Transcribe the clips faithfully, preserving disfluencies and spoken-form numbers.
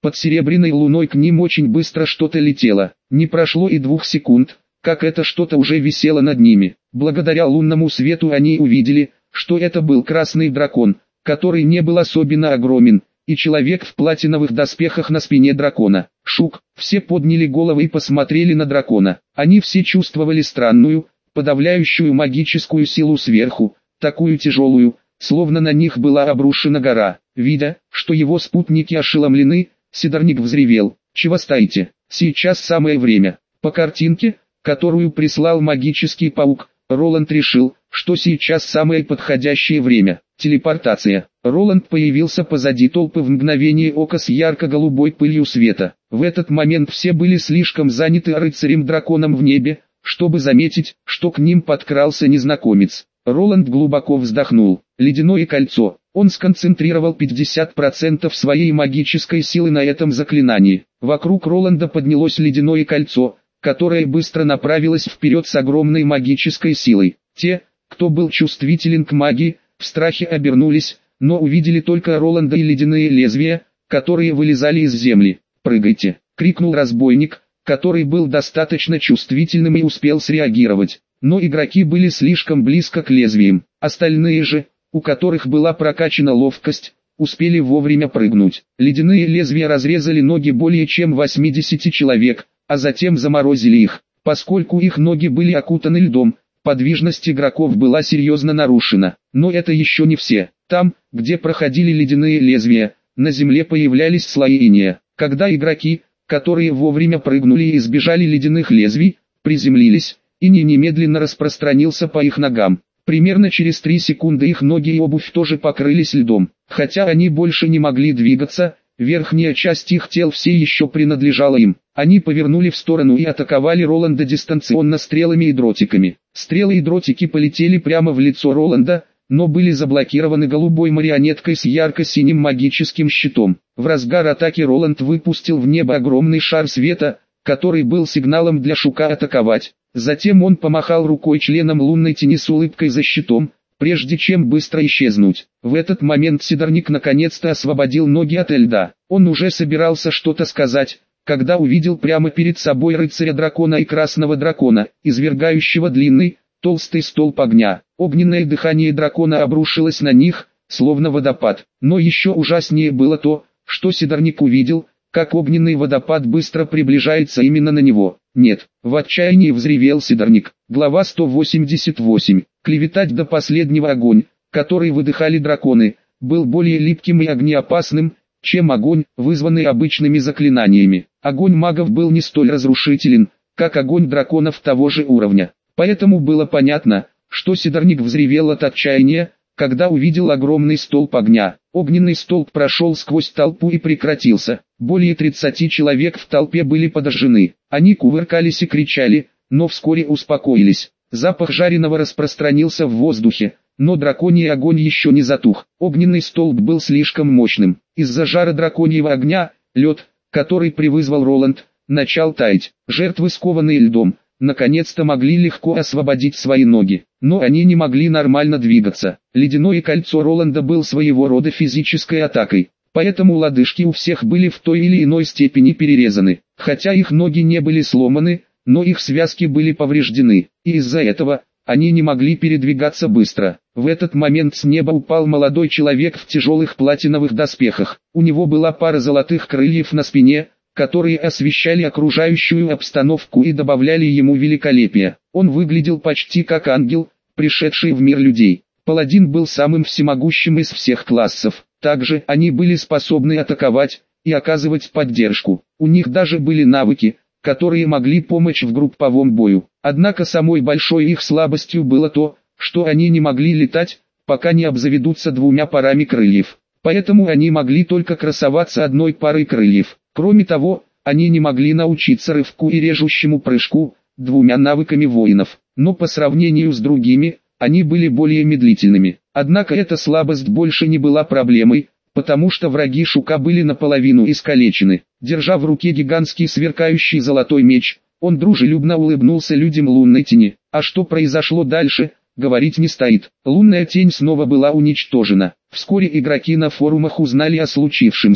Под серебряной луной к ним очень быстро что-то летело. Не прошло и двух секунд, как это что-то уже висело над ними. Благодаря лунному свету они увидели, что это был красный дракон, который не был особенно огромен, и человек в платиновых доспехах на спине дракона. Шук, все подняли головы и посмотрели на дракона. Они все чувствовали странную, подавляющую магическую силу сверху, такую тяжелую, словно на них была обрушена гора. Видя, что его спутники ошеломлены, Сидорник взревел: «Чего стоите? Сейчас самое время». По картинке, которую прислал магический паук, Роланд решил, что сейчас самое подходящее время. Телепортация. Роланд появился позади толпы в мгновение ока с ярко-голубой пылью света. В этот момент все были слишком заняты рыцарем-драконом в небе, чтобы заметить, что к ним подкрался незнакомец. Роланд глубоко вздохнул. Ледяное кольцо. Он сконцентрировал пятьдесят процентов своей магической силы на этом заклинании. Вокруг Роланда поднялось ледяное кольцо, которое быстро направилось вперед с огромной магической силой. Те, кто был чувствителен к магии, в страхе обернулись, но увидели только Роланда и ледяные лезвия, которые вылезали из земли. «Прыгайте!» — крикнул разбойник, который был достаточно чувствительным и успел среагировать. Но игроки были слишком близко к лезвиям. Остальные же, у которых была прокачана ловкость, успели вовремя прыгнуть. Ледяные лезвия разрезали ноги более чем восьмидесяти человек, а затем заморозили их. Поскольку их ноги были окутаны льдом, подвижность игроков была серьезно нарушена. Но это еще не все. Там, где проходили ледяные лезвия, на земле появлялись слои инея. Когда игроки, которые вовремя прыгнули и избежали ледяных лезвий, приземлились, иней немедленно распространился по их ногам. Примерно через три секунды их ноги и обувь тоже покрылись льдом. Хотя они больше не могли двигаться, верхняя часть их тел все еще принадлежала им. Они повернули в сторону и атаковали Роланда дистанционно стрелами и дротиками. Стрелы и дротики полетели прямо в лицо Роланда, но были заблокированы голубой марионеткой с ярко-синим магическим щитом. В разгар атаки Роланд выпустил в небо огромный шар света, который был сигналом для Шука атаковать. Затем он помахал рукой членом лунной тени с улыбкой за щитом, прежде чем быстро исчезнуть. В этот момент Сидорник наконец-то освободил ноги от льда. Он уже собирался что-то сказать, когда увидел прямо перед собой рыцаря-дракона и красного дракона, извергающего длинный, толстый столб огня. Огненное дыхание дракона обрушилось на них, словно водопад. Но еще ужаснее было то, что Сидорник увидел, как огненный водопад быстро приближается именно на него. «Нет!» — в отчаянии взревел Сидорник. Глава сто восемьдесят восемь. Клеветать до последнего. Огонь, который выдыхали драконы, был более липким и огнеопасным, чем огонь, вызванный обычными заклинаниями. Огонь магов был не столь разрушителен, как огонь драконов того же уровня. Поэтому было понятно, что Сидорник взревел от отчаяния, когда увидел огромный столб огня. Огненный столб прошел сквозь толпу и прекратился. Более тридцати человек в толпе были подожжены. Они кувыркались и кричали, но вскоре успокоились. Запах жареного распространился в воздухе, но драконий огонь еще не затух. Огненный столб был слишком мощным. Из-за жара драконьего огня, лед, который привызвал Роланд, начал таять. Жертвы, скованные льдом, наконец-то могли легко освободить свои ноги, но они не могли нормально двигаться. Ледяное кольцо Роланда был своего рода физической атакой, поэтому лодыжки у всех были в той или иной степени перерезаны. Хотя их ноги не были сломаны, но их связки были повреждены, и из-за этого они не могли передвигаться быстро. В этот момент с неба упал молодой человек в тяжелых платиновых доспехах. У него была пара золотых крыльев на спине, которые освещали окружающую обстановку и добавляли ему великолепия. Он выглядел почти как ангел, пришедший в мир людей. Паладин был самым всемогущим из всех классов. Также они были способны атаковать и оказывать поддержку. У них даже были навыки, которые могли помочь в групповом бою. Однако самой большой их слабостью было то, что они не могли летать, пока не обзаведутся двумя парами крыльев. Поэтому они могли только красоваться одной парой крыльев. Кроме того, они не могли научиться рывку и режущему прыжку, двумя навыками воинов. Но по сравнению с другими, они были более медлительными. Однако эта слабость больше не была проблемой, потому что враги Шука были наполовину искалечены. Держа в руке гигантский сверкающий золотой меч, он дружелюбно улыбнулся людям лунной тени. А что произошло дальше, говорить не стоит. Лунная тень снова была уничтожена. Вскоре игроки на форумах узнали о случившемся.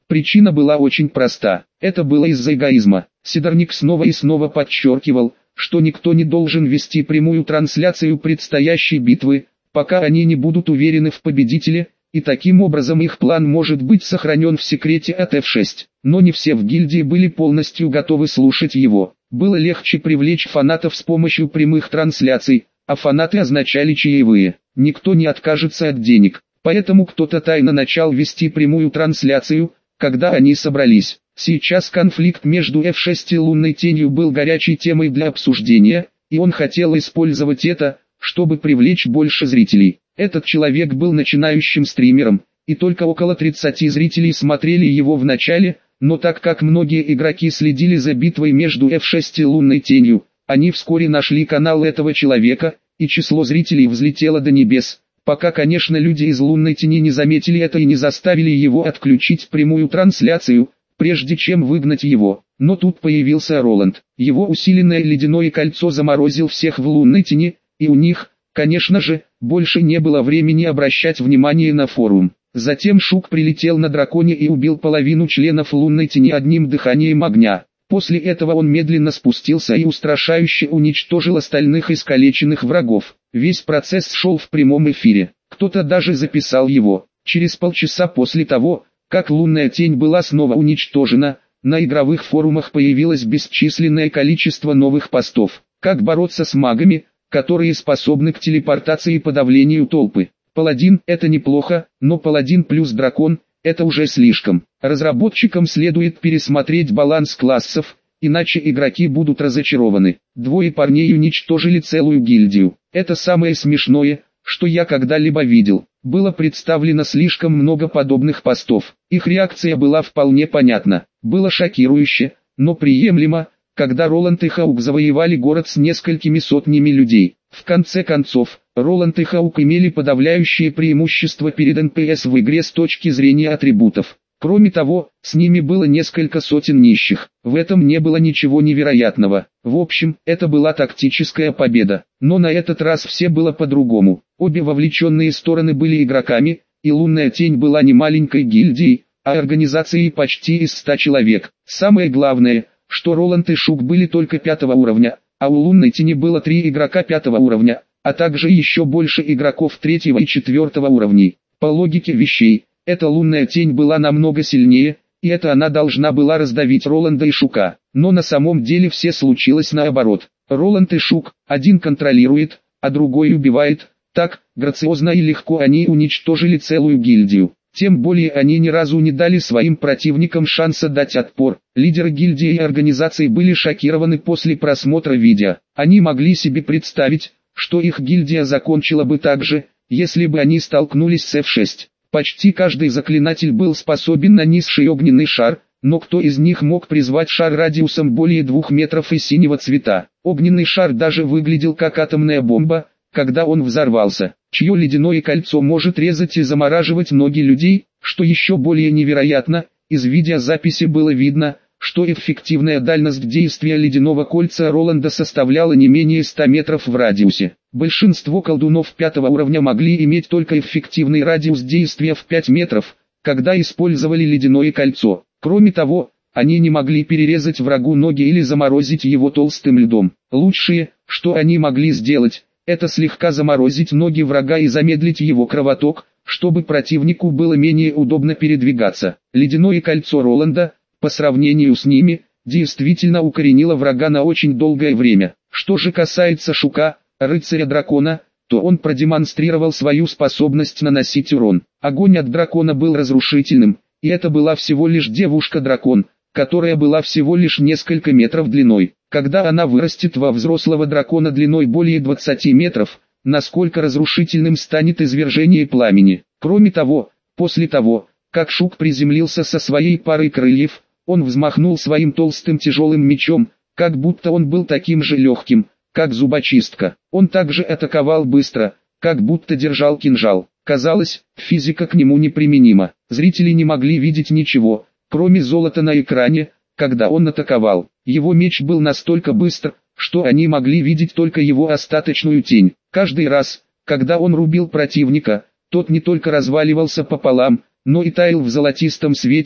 Причина была очень проста. Это было из-за эгоизма. Сидорник снова и снова подчеркивал, что никто не должен вести прямую трансляцию предстоящей битвы, пока они не будут уверены в победителе, и таким образом их план может быть сохранен в секрете от эф шесть. Но не все в гильдии были полностью готовы слушать его. Было легче привлечь фанатов с помощью прямых трансляций, а фанаты означали чаевые. Никто не откажется от денег, поэтому кто-то тайно начал вести прямую трансляцию, когда они собрались. Сейчас конфликт между эф шесть и Лунной Тенью был горячей темой для обсуждения, и он хотел использовать это, чтобы привлечь больше зрителей. Этот человек был начинающим стримером, и только около тридцати зрителей смотрели его в начале, но так как многие игроки следили за битвой между эф шесть и Лунной Тенью, они вскоре нашли канал этого человека, и число зрителей взлетело до небес, пока, конечно, люди из Лунной Тени не заметили это и не заставили его отключить прямую трансляцию, прежде чем выгнать его. Но тут появился Роланд. Его усиленное ледяное кольцо заморозил всех в Лунной Тени, и у них, конечно же, больше не было времени обращать внимание на форум. Затем Шук прилетел на драконе и убил половину членов Лунной Тени одним дыханием огня. После этого он медленно спустился и устрашающе уничтожил остальных искалеченных врагов. Весь процесс шел в прямом эфире. Кто-то даже записал его. Через полчаса после того, как Лунная Тень была снова уничтожена, на игровых форумах появилось бесчисленное количество новых постов. Как бороться с магами, которые способны к телепортации и подавлению толпы. Паладин – это неплохо, но паладин плюс дракон – это уже слишком. Разработчикам следует пересмотреть баланс классов, иначе игроки будут разочарованы. Двое парней уничтожили целую гильдию. Это самое смешное, что я когда-либо видел. Было представлено слишком много подобных постов. Их реакция была вполне понятна. Было шокирующе, но приемлемо, когда Роланд и Хаук завоевали город с несколькими сотнями людей. В конце концов, Роланд и Хаук имели подавляющее преимущество перед эн пи эс в игре с точки зрения атрибутов. Кроме того, с ними было несколько сотен нищих. В этом не было ничего невероятного. В общем, это была тактическая победа. Но на этот раз все было по-другому. Обе вовлеченные стороны были игроками, и Лунная Тень была не маленькой гильдией, а организацией почти из ста человек. Самое главное, что Роланд и Шук были только пятого уровня, а у Лунной Тени было три игрока пятого уровня, а также еще больше игроков третьего и четвертого уровней. По логике вещей, эта Лунная Тень была намного сильнее, и это она должна была раздавить Роланда и Шука. Но на самом деле все случилось наоборот. Роланд и Шук, один контролирует, а другой убивает. Так, грациозно и легко они уничтожили целую гильдию. Тем более они ни разу не дали своим противникам шанса дать отпор. Лидеры гильдии и организаций были шокированы после просмотра видео. Они могли себе представить, что их гильдия закончила бы так же, если бы они столкнулись с эф шесть. Почти каждый заклинатель был способен на низший огненный шар, но кто из них мог призвать шар радиусом более двух метров и синего цвета? Огненный шар даже выглядел как атомная бомба, когда он взорвался. Чье ледяное кольцо может резать и замораживать ноги людей, что еще более невероятно, из видеозаписи было видно, что эффективная дальность действия ледяного кольца Роланда составляла не менее ста метров в радиусе. Большинство колдунов пятого уровня могли иметь только эффективный радиус действия в пять метров, когда использовали ледяное кольцо. Кроме того, они не могли перерезать врагу ноги или заморозить его толстым льдом. Лучшее, что они могли сделать, это слегка заморозить ноги врага и замедлить его кровоток, чтобы противнику было менее удобно передвигаться. Ледяное кольцо Роланда, по сравнению с ними, действительно укоренило врага на очень долгое время. Что же касается Шука, рыцаря дракона, то он продемонстрировал свою способность наносить урон. Огонь от дракона был разрушительным, и это была всего лишь девушка-дракон, которая была всего лишь несколько метров длиной. Когда она вырастет во взрослого дракона длиной более двадцати метров, насколько разрушительным станет извержение пламени. Кроме того, после того, как Шук приземлился со своей парой крыльев, он взмахнул своим толстым тяжелым мечом, как будто он был таким же легким, как зубочистка. Он также атаковал быстро, как будто держал кинжал. Казалось, физика к нему неприменима. Зрители не могли видеть ничего, кроме золота на экране, когда он атаковал. Его меч был настолько быстр, что они могли видеть только его остаточную тень. Каждый раз, когда он рубил противника, тот не только разваливался пополам, но и таял в золотистом свете,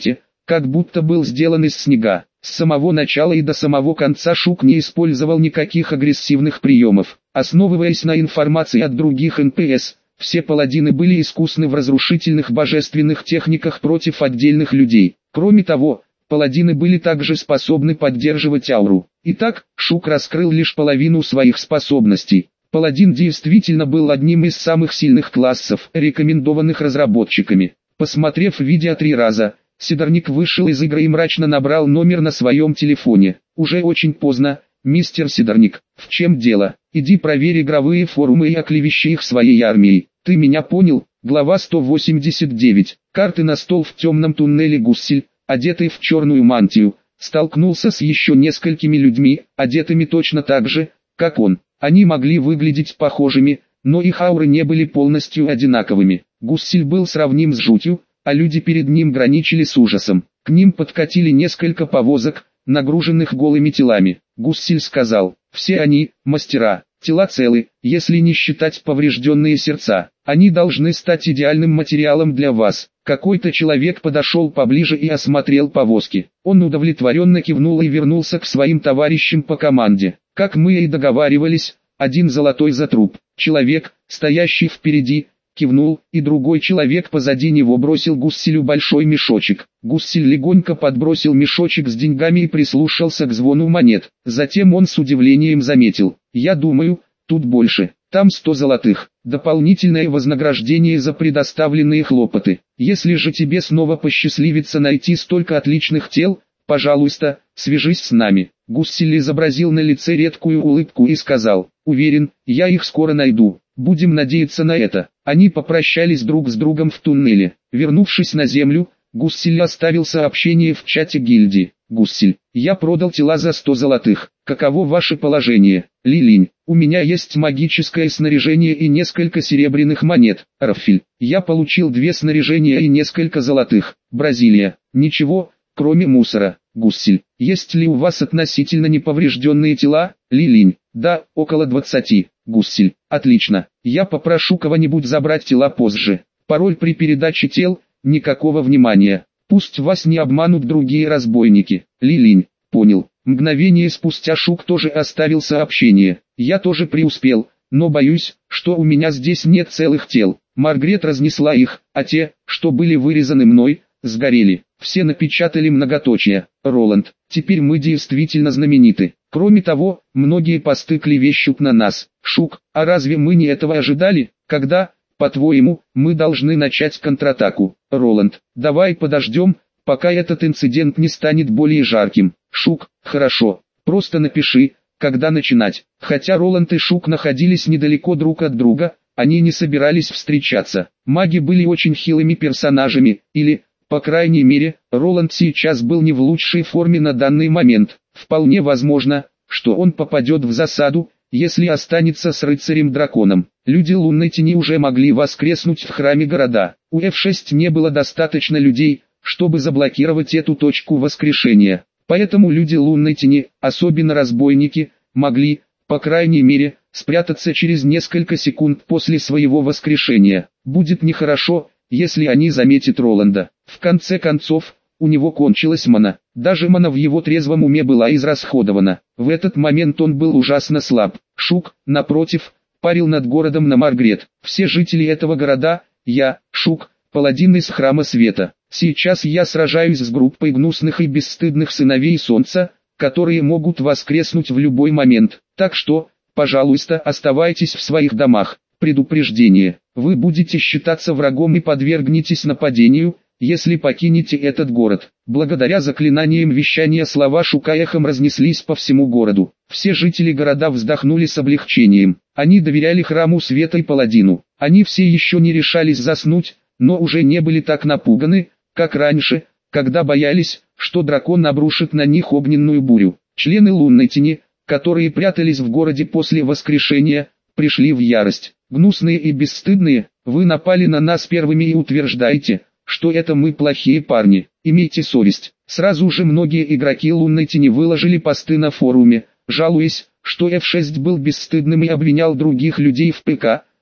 как будто был сделан из снега. С самого начала и до самого конца Шук не использовал никаких агрессивных приемов. Основываясь на информации от других эн пэ эс, все паладины были искусны в разрушительных божественных техниках против отдельных людей. Кроме того, паладины были также способны поддерживать ауру. Итак, Шук раскрыл лишь половину своих способностей. Паладин действительно был одним из самых сильных классов, рекомендованных разработчиками. Посмотрев видео три раза, Сидорник вышел из игры и мрачно набрал номер на своем телефоне. «Уже очень поздно, мистер Сидорник. В чем дело? Иди проверь игровые форумы и оклевещи их своей армией. Ты меня понял?» Глава сто восемьдесят девять. Карты на стол. В темном туннеле Гуссель, одетый в черную мантию, столкнулся с еще несколькими людьми, одетыми точно так же, как он. Они могли выглядеть похожими, но их ауры не были полностью одинаковыми. Гуссель был сравним с жутью, а люди перед ним граничили с ужасом. К ним подкатили несколько повозок, нагруженных голыми телами. Гуссель сказал: «Все они – мастера, тела целы, если не считать поврежденные сердца. Они должны стать идеальным материалом для вас». Какой-то человек подошел поближе и осмотрел повозки. Он удовлетворенно кивнул и вернулся к своим товарищам по команде. Как мы и договаривались, один золотой за труп. Человек, стоящий впереди, кивнул, и другой человек позади него бросил Гусселю большой мешочек. Гуссель легонько подбросил мешочек с деньгами и прислушался к звону монет. Затем он с удивлением заметил: «Я думаю, тут больше. Там сто золотых. Дополнительное вознаграждение за предоставленные хлопоты. Если же тебе снова посчастливится найти столько отличных тел, пожалуйста, свяжись с нами». Гуссель изобразил на лице редкую улыбку и сказал: «Уверен, я их скоро найду. Будем надеяться на это». Они попрощались друг с другом в туннеле. Вернувшись на землю, Гуссель оставил сообщение в чате гильдии. «Гуссель, я продал тела за сто золотых. Каково ваше положение?» «Лилинь, у меня есть магическое снаряжение и несколько серебряных монет». «Рафиль, я получил две снаряжения и несколько золотых». «Бразилия, ничего, кроме мусора». «Гуссель, есть ли у вас относительно неповрежденные тела?» «Лилинь, да, около двадцати». «Гуссель, отлично, я попрошу кого-нибудь забрать тела позже». Пароль при передаче тел: никакого внимания. Пусть вас не обманут другие разбойники. Лилинь, понял. Мгновение спустя Шук тоже оставил сообщение. «Я тоже преуспел, но боюсь, что у меня здесь нет целых тел». Маргарет разнесла их, а те, что были вырезаны мной, сгорели. Все напечатали многоточие. «Роланд, теперь мы действительно знамениты. Кроме того, многие посты клевещут на нас». Шук, а разве мы не этого ожидали? Когда, по-твоему, мы должны начать контратаку? Роланд, давай подождем, пока этот инцидент не станет более жарким. Шук, хорошо, просто напиши, когда начинать. Хотя Роланд и Шук находились недалеко друг от друга, они не собирались встречаться. Маги были очень хилыми персонажами, или, по крайней мере, Роланд сейчас был не в лучшей форме на данный момент. Вполне возможно, что он попадет в засаду, если останется с рыцарем-драконом. Люди лунной тени уже могли воскреснуть в храме города. У эф шесть не было достаточно людей, чтобы заблокировать эту точку воскрешения. Поэтому люди лунной тени, особенно разбойники, могли, по крайней мере, спрятаться через несколько секунд после своего воскрешения. Будет нехорошо, если они заметят Роланда. В конце концов, у него кончилась мана. Даже мана в его трезвом уме была израсходована. В этот момент он был ужасно слаб. Шук, напротив, парил над городом на Маргарет. Все жители этого города, я, Шук, паладин из Храма Света. Сейчас я сражаюсь с группой гнусных и бесстыдных сыновей Солнца, которые могут воскреснуть в любой момент. Так что, пожалуйста, оставайтесь в своих домах. Предупреждение. Вы будете считаться врагом и подвергнетесь нападению, если покинете этот город. Благодаря заклинаниям вещания слова Шука эхом разнеслись по всему городу. Все жители города вздохнули с облегчением. Они доверяли Храму Света и Паладину. Они все еще не решались заснуть, но уже не были так напуганы, как раньше, когда боялись, что дракон обрушит на них огненную бурю. Члены лунной тени, которые прятались в городе после воскрешения, пришли в ярость. «Гнусные и бесстыдные, вы напали на нас первыми и утверждаете, что это мы плохие парни. Имейте совесть». Сразу же многие игроки лунной тени выложили посты на форуме, жалуясь, что эф шесть был бесстыдным и обвинял других людей в ПК,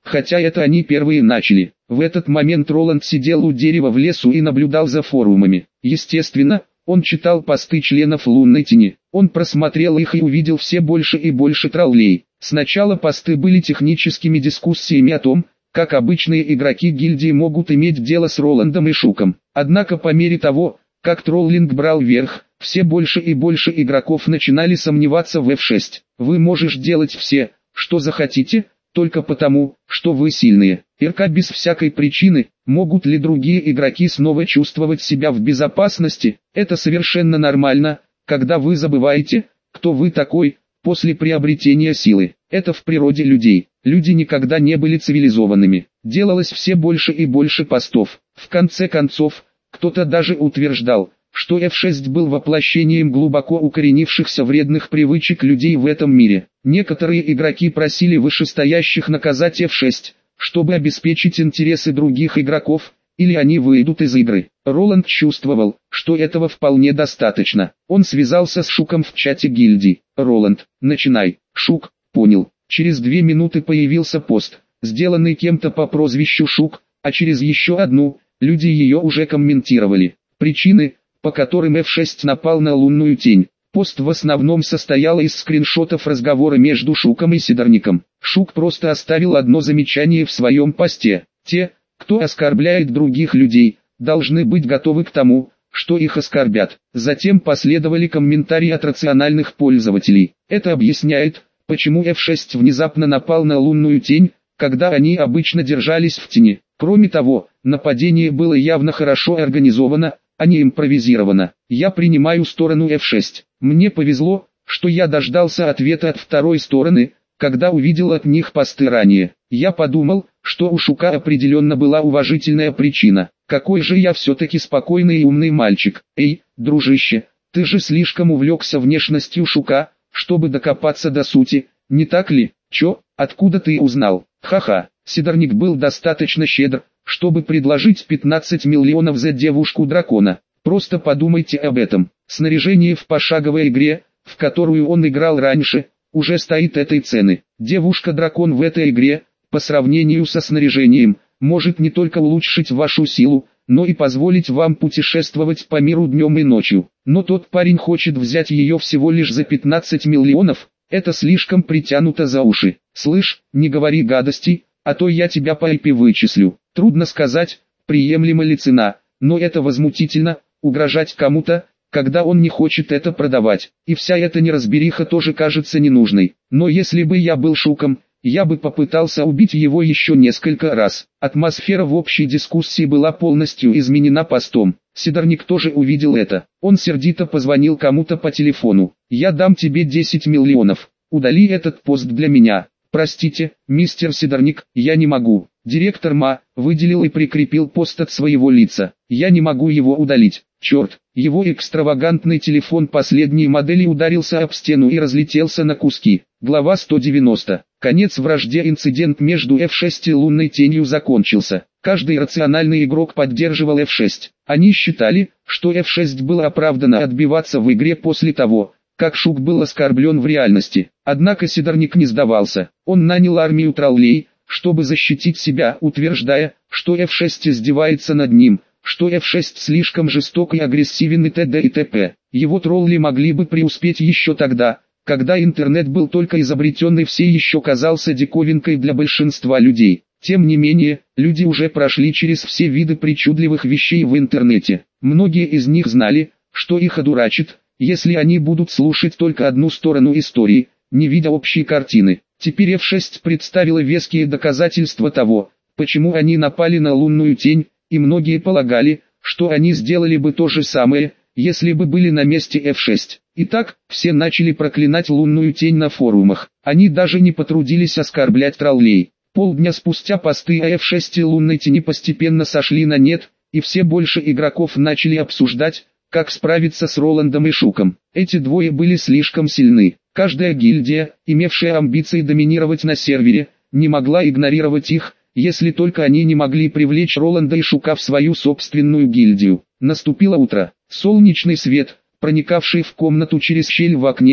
хотя это они первые начали. В этот момент Роланд сидел у дерева в лесу и наблюдал за форумами. Естественно, он читал посты членов Лунной Тени. Он просмотрел их и увидел все больше и больше троллей. Сначала посты были техническими дискуссиями о том, как обычные игроки гильдии могут иметь дело с Роландом и Шуком. Однако по мере того, как троллинг брал верх, все больше и больше игроков начинали сомневаться в эф шесть. Вы можете делать все, что захотите, только потому, что вы сильные. РК без всякой причины, могут ли другие игроки снова чувствовать себя в безопасности? Это совершенно нормально, когда вы забываете, кто вы такой, после приобретения силы. Это в природе людей. Люди никогда не были цивилизованными. Делалось все больше и больше постов. В конце концов, кто-то даже утверждал, что эф шесть был воплощением глубоко укоренившихся вредных привычек людей в этом мире. Некоторые игроки просили вышестоящих наказать эф шесть, чтобы обеспечить интересы других игроков, или они выйдут из игры. Роланд чувствовал, что этого вполне достаточно. Он связался с Шуком в чате гильдии. «Роланд, начинай». Шук, понял. Через две минуты появился пост, сделанный кем-то по прозвищу Шук, а через еще одну, люди ее уже комментировали. Причины, по которым эф шесть напал на Лунную Тень. Пост в основном состоял из скриншотов разговора между Шуком и Сидорником. Шук просто оставил одно замечание в своем посте. Те, кто оскорбляет других людей, должны быть готовы к тому, что их оскорбят. Затем последовали комментарии от рациональных пользователей. Это объясняет, почему эф шесть внезапно напал на Лунную Тень, когда они обычно держались в тени. Кроме того, нападение было явно хорошо организовано, а не импровизировано. Я принимаю сторону эф шесть. Мне повезло, что я дождался ответа от второй стороны, когда увидел от них посты ранее. Я подумал, что у Шука определенно была уважительная причина. Какой же я все-таки спокойный и умный мальчик. Эй, дружище, ты же слишком увлекся внешностью Шука, чтобы докопаться до сути, не так ли? Чё, откуда ты узнал? Ха-ха, Сидорник был достаточно щедр, чтобы предложить пятнадцать миллионов за девушку-дракона. Просто подумайте об этом. Снаряжение в пошаговой игре, в которую он играл раньше, уже стоит этой цены. Девушка-дракон в этой игре, по сравнению со снаряжением, может не только улучшить вашу силу, но и позволить вам путешествовать по миру днем и ночью. Но тот парень хочет взять ее всего лишь за пятнадцать миллионов, это слишком притянуто за уши. Слышь, не говори гадостей, а то я тебя по ай пи вычислю. Трудно сказать, приемлема ли цена, но это возмутительно, угрожать кому-то, когда он не хочет это продавать. И вся эта неразбериха тоже кажется ненужной. Но если бы я был Шуком, я бы попытался убить его еще несколько раз. Атмосфера в общей дискуссии была полностью изменена постом. Сидорник тоже увидел это. Он сердито позвонил кому-то по телефону. «Я дам тебе десять миллионов. Удали этот пост для меня». «Простите, мистер Сидорник, я не могу». Директор ма выделил и прикрепил пост от своего лица. «Я не могу его удалить». Черт, его экстравагантный телефон последней модели ударился об стену и разлетелся на куски. Глава сто девяносто. Конец вражде. Инцидент между эф шесть и Лунной Тенью закончился. Каждый рациональный игрок поддерживал эф шесть. Они считали, что эф шесть было оправдано отбиваться в игре после того, как Шук был оскорблен в реальности. Однако Сидорник не сдавался. Он нанял армию троллей, чтобы защитить себя, утверждая, что эф шесть издевается над ним, что эф шесть слишком жесток и агрессивен и т.д. и т.п. Его тролли могли бы преуспеть еще тогда, когда интернет был только изобретен и все еще казался диковинкой для большинства людей. Тем не менее, люди уже прошли через все виды причудливых вещей в интернете. Многие из них знали, что их одурачит, если они будут слушать только одну сторону истории, не видя общей картины. Теперь эф шесть представила веские доказательства того, почему они напали на Лунную Тень, и многие полагали, что они сделали бы то же самое, если бы были на месте эф шесть. Итак, все начали проклинать Лунную Тень на форумах. Они даже не потрудились оскорблять троллей. Полдня спустя посты о эф шесть и Лунной Тени постепенно сошли на нет, и все больше игроков начали обсуждать, как справиться с Роландом и Шуком. Эти двое были слишком сильны. Каждая гильдия, имевшая амбиции доминировать на сервере, не могла игнорировать их, если только они не могли привлечь Роланда и Шука в свою собственную гильдию. Наступило утро. Солнечный свет, проникавший в комнату через щель в окне,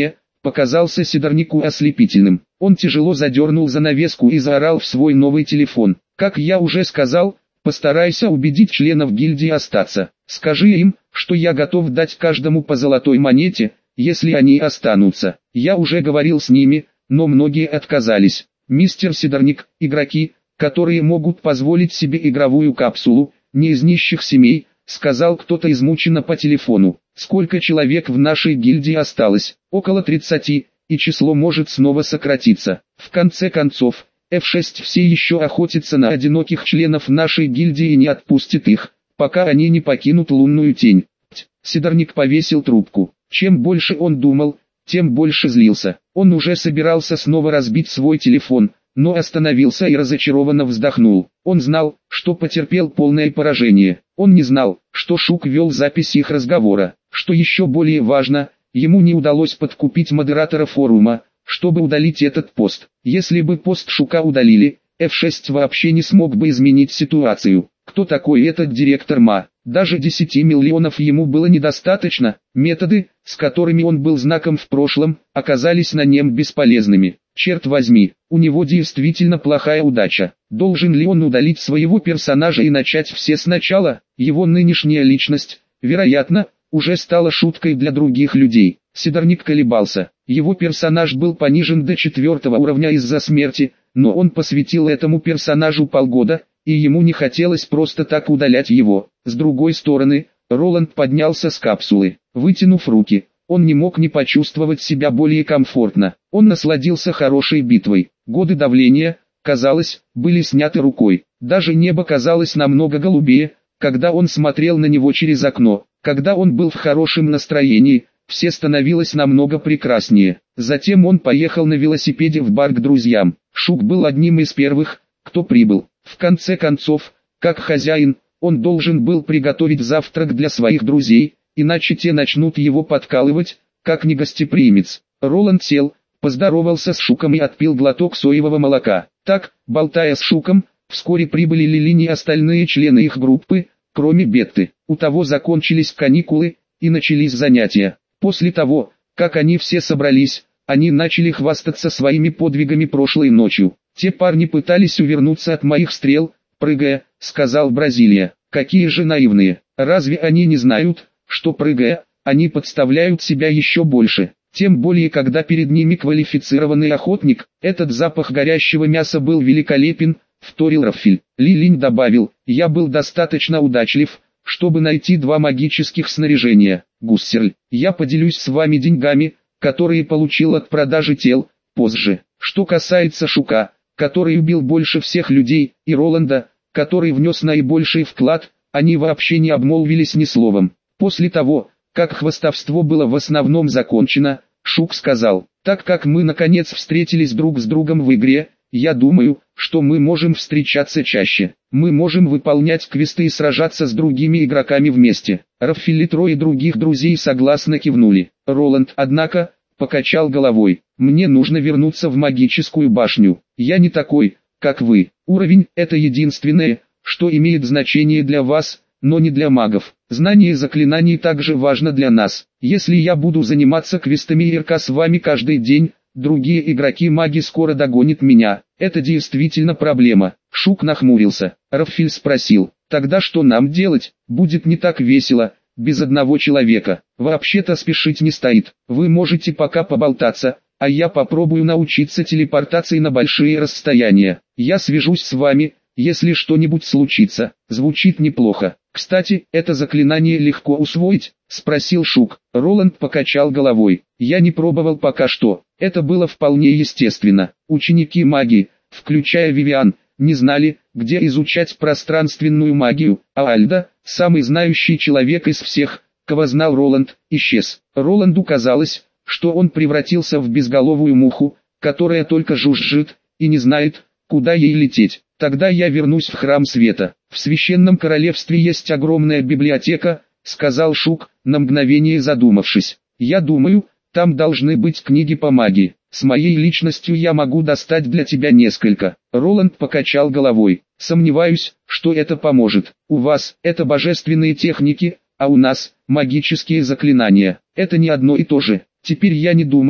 показался Сидорнику ослепительным. Он тяжело задернул занавеску и заорал в свой новый телефон. «Как я уже сказал, постарайся убедить членов гильдии остаться. Скажи им, что я готов дать каждому по золотой монете, если они останутся. Я уже говорил с ними, но многие отказались. Мистер Сидорник, игроки, которые могут позволить себе игровую капсулу, не из нищих семей», сказал кто-то измученно по телефону. «Сколько человек в нашей гильдии осталось? Около тридцати, и число может снова сократиться. В конце концов, эф шесть все еще охотится на одиноких членов нашей гильдии и не отпустит их, пока они не покинут лунную тень». Ть. Сидорник повесил трубку. Чем больше он думал, тем больше злился. Он уже собирался снова разбить свой телефон, но остановился и разочарованно вздохнул. Он знал, что потерпел полное поражение. Он не знал, что Шук вел запись их разговора. Что еще более важно, ему не удалось подкупить модератора форума, чтобы удалить этот пост. Если бы пост Шука удалили, эф шесть вообще не смог бы изменить ситуацию. Кто такой этот директор ма? Даже десяти миллионов ему было недостаточно. Методы, с которыми он был знаком в прошлом, оказались на нем бесполезными. Черт возьми, у него действительно плохая удача. Должен ли он удалить своего персонажа и начать все сначала? Его нынешняя личность, вероятно, уже стала шуткой для других людей. Сидорник колебался. Его персонаж был понижен до четвертого уровня из-за смерти, но он посвятил этому персонажу полгода, и ему не хотелось просто так удалять его. С другой стороны, Роланд поднялся с капсулы. Вытянув руки, он не мог не почувствовать себя более комфортно. Он насладился хорошей битвой. Годы давления, казалось, были сняты рукой. Даже небо казалось намного голубее, когда он смотрел на него через окно. Когда он был в хорошем настроении, все становилось намного прекраснее. Затем он поехал на велосипеде в бар к друзьям. Шук был одним из первых, кто прибыл. В конце концов, как хозяин, он должен был приготовить завтрак для своих друзей, иначе те начнут его подкалывать, как негостеприимец. Роланд сел, поздоровался с Шуком и отпил глоток соевого молока. Так, болтая с Шуком, вскоре прибыли Лилини и остальные члены их группы, кроме Бетты. У того закончились каникулы, и начались занятия. После того, как они все собрались, они начали хвастаться своими подвигами прошлой ночью. «Те парни пытались увернуться от моих стрел, прыгая», — сказал Бразилия. «Какие же наивные! Разве они не знают, что прыгая, они подставляют себя еще больше? Тем более, когда перед ними квалифицированный охотник. Этот запах горящего мяса был великолепен», — вторил Рафиль. Лилинь добавил: «Я был достаточно удачлив, чтобы найти два магических снаряжения. Гуссерль, я поделюсь с вами деньгами, которые получил от продажи тел, позже. Что касается Шука, который убил больше всех людей, и Роланда, который внес наибольший вклад, они вообще не обмолвились ни словом». После того, как хвастовство было в основном закончено, Шук сказал: «Так как мы наконец встретились друг с другом в игре, я думаю, что мы можем встречаться чаще. Мы можем выполнять квесты и сражаться с другими игроками вместе». Рафиль и трое других друзей согласно кивнули. Роланд, однако, покачал головой. «Мне нужно вернуться в магическую башню. Я не такой, как вы. Уровень – это единственное, что имеет значение для вас, но не для магов. Знание заклинаний также важно для нас. Если я буду заниматься квестами и РК с вами каждый день, другие игроки-маги скоро догонят меня. Это действительно проблема». Шук нахмурился. Рафиль спросил: «Тогда что нам делать? Будет не так весело без одного человека». «Вообще-то спешить не стоит. Вы можете пока поболтаться, а я попробую научиться телепортации на большие расстояния. Я свяжусь с вами, если что-нибудь случится». Звучит неплохо. «Кстати, это заклинание легко усвоить?» — спросил Шук. Роланд покачал головой. «Я не пробовал пока что. Это было вполне естественно. Ученики магии, включая Вивиан, не знали, где изучать пространственную магию, а Альда, самый знающий человек из всех, кого знал Роланд, исчез. Роланду казалось, что он превратился в безголовую муху, которая только жужжит и не знает, куда ей лететь. Тогда я вернусь в Храм Света. В Священном Королевстве есть огромная библиотека», — сказал Шук, на мгновение задумавшись. «Я думаю, там должны быть книги по магии. С моей личностью я могу достать для тебя несколько». Роланд покачал головой. «Сомневаюсь, что это поможет. У вас это божественные техники, а у нас магические заклинания. Это не одно и то же. Теперь я не думаю,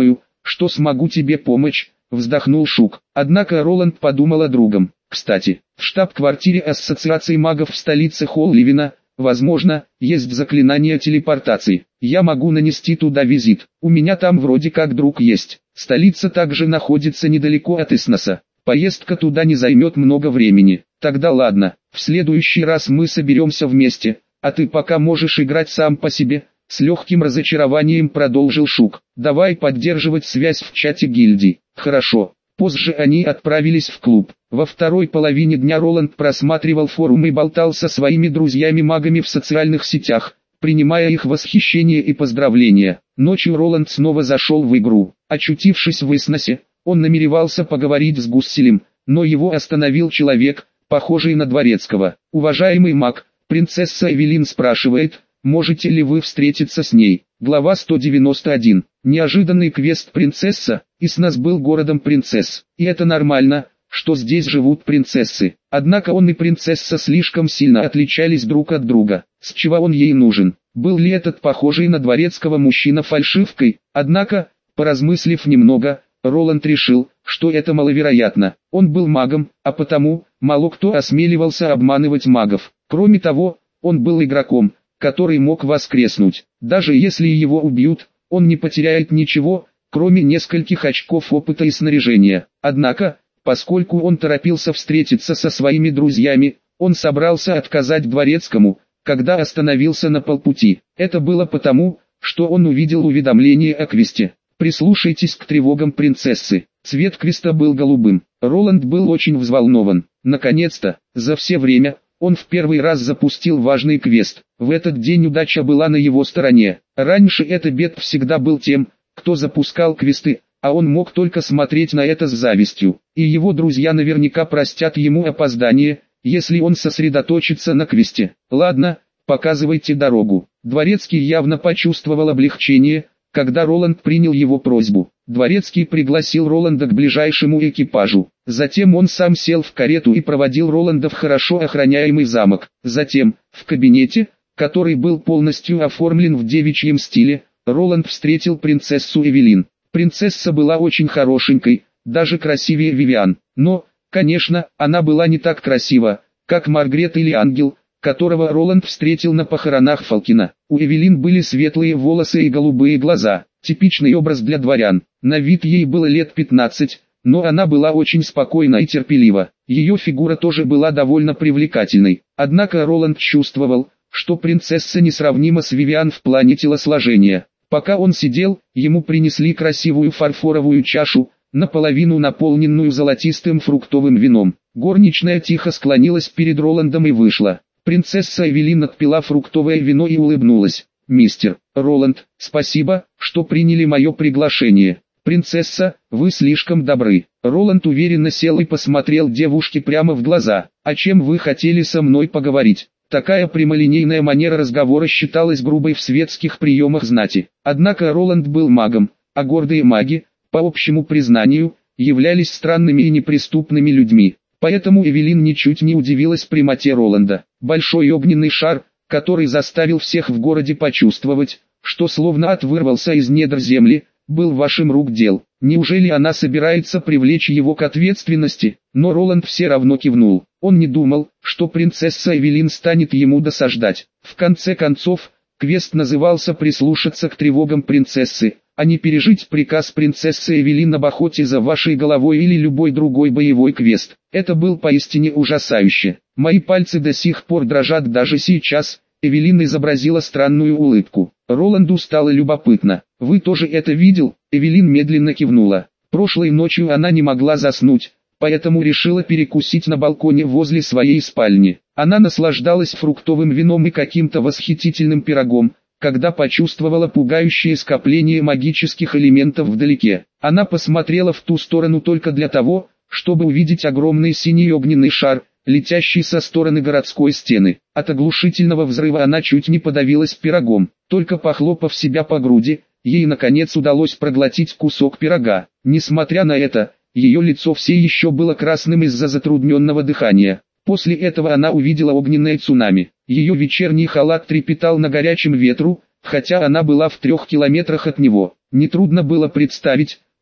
что смогу тебе помочь», — вздохнул Шук. Однако Роланд подумал о другом. Кстати, в штаб-квартире Ассоциации магов в столице Холливина, возможно, есть заклинание телепортации. Я могу нанести туда визит. У меня там вроде как друг есть. Столица также находится недалеко от Исноса. Поездка туда не займет много времени. Тогда ладно, в следующий раз мы соберемся вместе, а ты пока можешь играть сам по себе. С легким разочарованием продолжил Шук. Давай поддерживать связь в чате гильдии. Хорошо. Позже они отправились в клуб. Во второй половине дня Роланд просматривал форум и болтал со своими друзьями-магами в социальных сетях, принимая их восхищение и поздравления. Ночью Роланд снова зашел в игру. Очутившись в Исносе, он намеревался поговорить с Гусселем, но его остановил человек, похожий на дворецкого. «Уважаемый маг, принцесса Эвелин спрашивает, можете ли вы встретиться с ней?» Глава сто девяносто один. Неожиданный квест «Принцесса». Иснос был городом принцесс, и это нормально, что здесь живут принцессы. Однако он и принцесса слишком сильно отличались друг от друга. С чего он ей нужен? Был ли этот похожий на дворецкого мужчина фальшивкой? Однако, поразмыслив немного, Роланд решил, что это маловероятно. Он был магом, а потому, мало кто осмеливался обманывать магов. Кроме того, он был игроком, который мог воскреснуть. Даже если его убьют, он не потеряет ничего, кроме нескольких очков опыта и снаряжения. Однако, поскольку он торопился встретиться со своими друзьями, он собрался отказать дворецкому, когда остановился на полпути. Это было потому, что он увидел уведомление о квесте. Прислушайтесь к тревогам принцессы. Цвет квеста был голубым. Роланд был очень взволнован. Наконец-то, за все время, он в первый раз запустил важный квест. В этот день удача была на его стороне. Раньше это Бет всегда был тем, кто запускал квесты, а он мог только смотреть на это с завистью. И его друзья наверняка простят ему опоздание, если он сосредоточится на квесте. Ладно, показывайте дорогу. Дворецкий явно почувствовал облегчение, когда Роланд принял его просьбу. Дворецкий пригласил Роланда к ближайшему экипажу. Затем он сам сел в карету и проводил Роланда в хорошо охраняемый замок. Затем, в кабинете, который был полностью оформлен в девичьем стиле, Роланд встретил принцессу Эвелин. Принцесса была очень хорошенькой, даже красивее Вивиан. Но, конечно, она была не так красива, как Маргарет или Ангел, которого Роланд встретил на похоронах Фалкина. У Эвелин были светлые волосы и голубые глаза, типичный образ для дворян. На вид ей было лет пятнадцать, но она была очень спокойна и терпелива. Ее фигура тоже была довольно привлекательной. Однако Роланд чувствовал, что принцесса несравнима с Вивиан в плане телосложения. Пока он сидел, ему принесли красивую фарфоровую чашу, наполовину наполненную золотистым фруктовым вином. Горничная тихо склонилась перед Роландом и вышла. Принцесса Эвелин отпила фруктовое вино и улыбнулась. «Мистер Роланд, спасибо, что приняли мое приглашение. Принцесса, вы слишком добры». Роланд уверенно сел и посмотрел девушке прямо в глаза. «О чем вы хотели со мной поговорить?» Такая прямолинейная манера разговора считалась грубой в светских приемах знати. Однако Роланд был магом, а гордые маги, по общему признанию, являлись странными и неприступными людьми. Поэтому Эвелин ничуть не удивилась прямоте Роланда. Большой огненный шар, который заставил всех в городе почувствовать, что словно отвырвался из недр земли, был вашим рук дел. Неужели она собирается привлечь его к ответственности? Но Роланд все равно кивнул. Он не думал, что принцесса Эвелин станет ему досаждать. В конце концов, квест назывался «Прислушаться к тревогам принцессы», а не пережить приказ принцессы Эвелин об охоте за вашей головой или любой другой боевой квест. Это был поистине ужасающе. Мои пальцы до сих пор дрожат даже сейчас. Эвелин изобразила странную улыбку. Роланду стало любопытно. «Вы тоже это видел?» Эвелин медленно кивнула. Прошлой ночью она не могла заснуть, поэтому решила перекусить на балконе возле своей спальни. Она наслаждалась фруктовым вином и каким-то восхитительным пирогом, когда почувствовала пугающее скопление магических элементов вдалеке. Она посмотрела в ту сторону только для того, чтобы увидеть огромный синий огненный шар, летящий со стороны городской стены. От оглушительного взрыва она чуть не подавилась пирогом. Только похлопав себя по груди, ей наконец удалось проглотить кусок пирога. Несмотря на это, ее лицо все еще было красным из-за затрудненного дыхания. После этого она увидела огненное цунами. Ее вечерний халат трепетал на горячем ветру, хотя она была в трех километрах от него. Нетрудно было представить,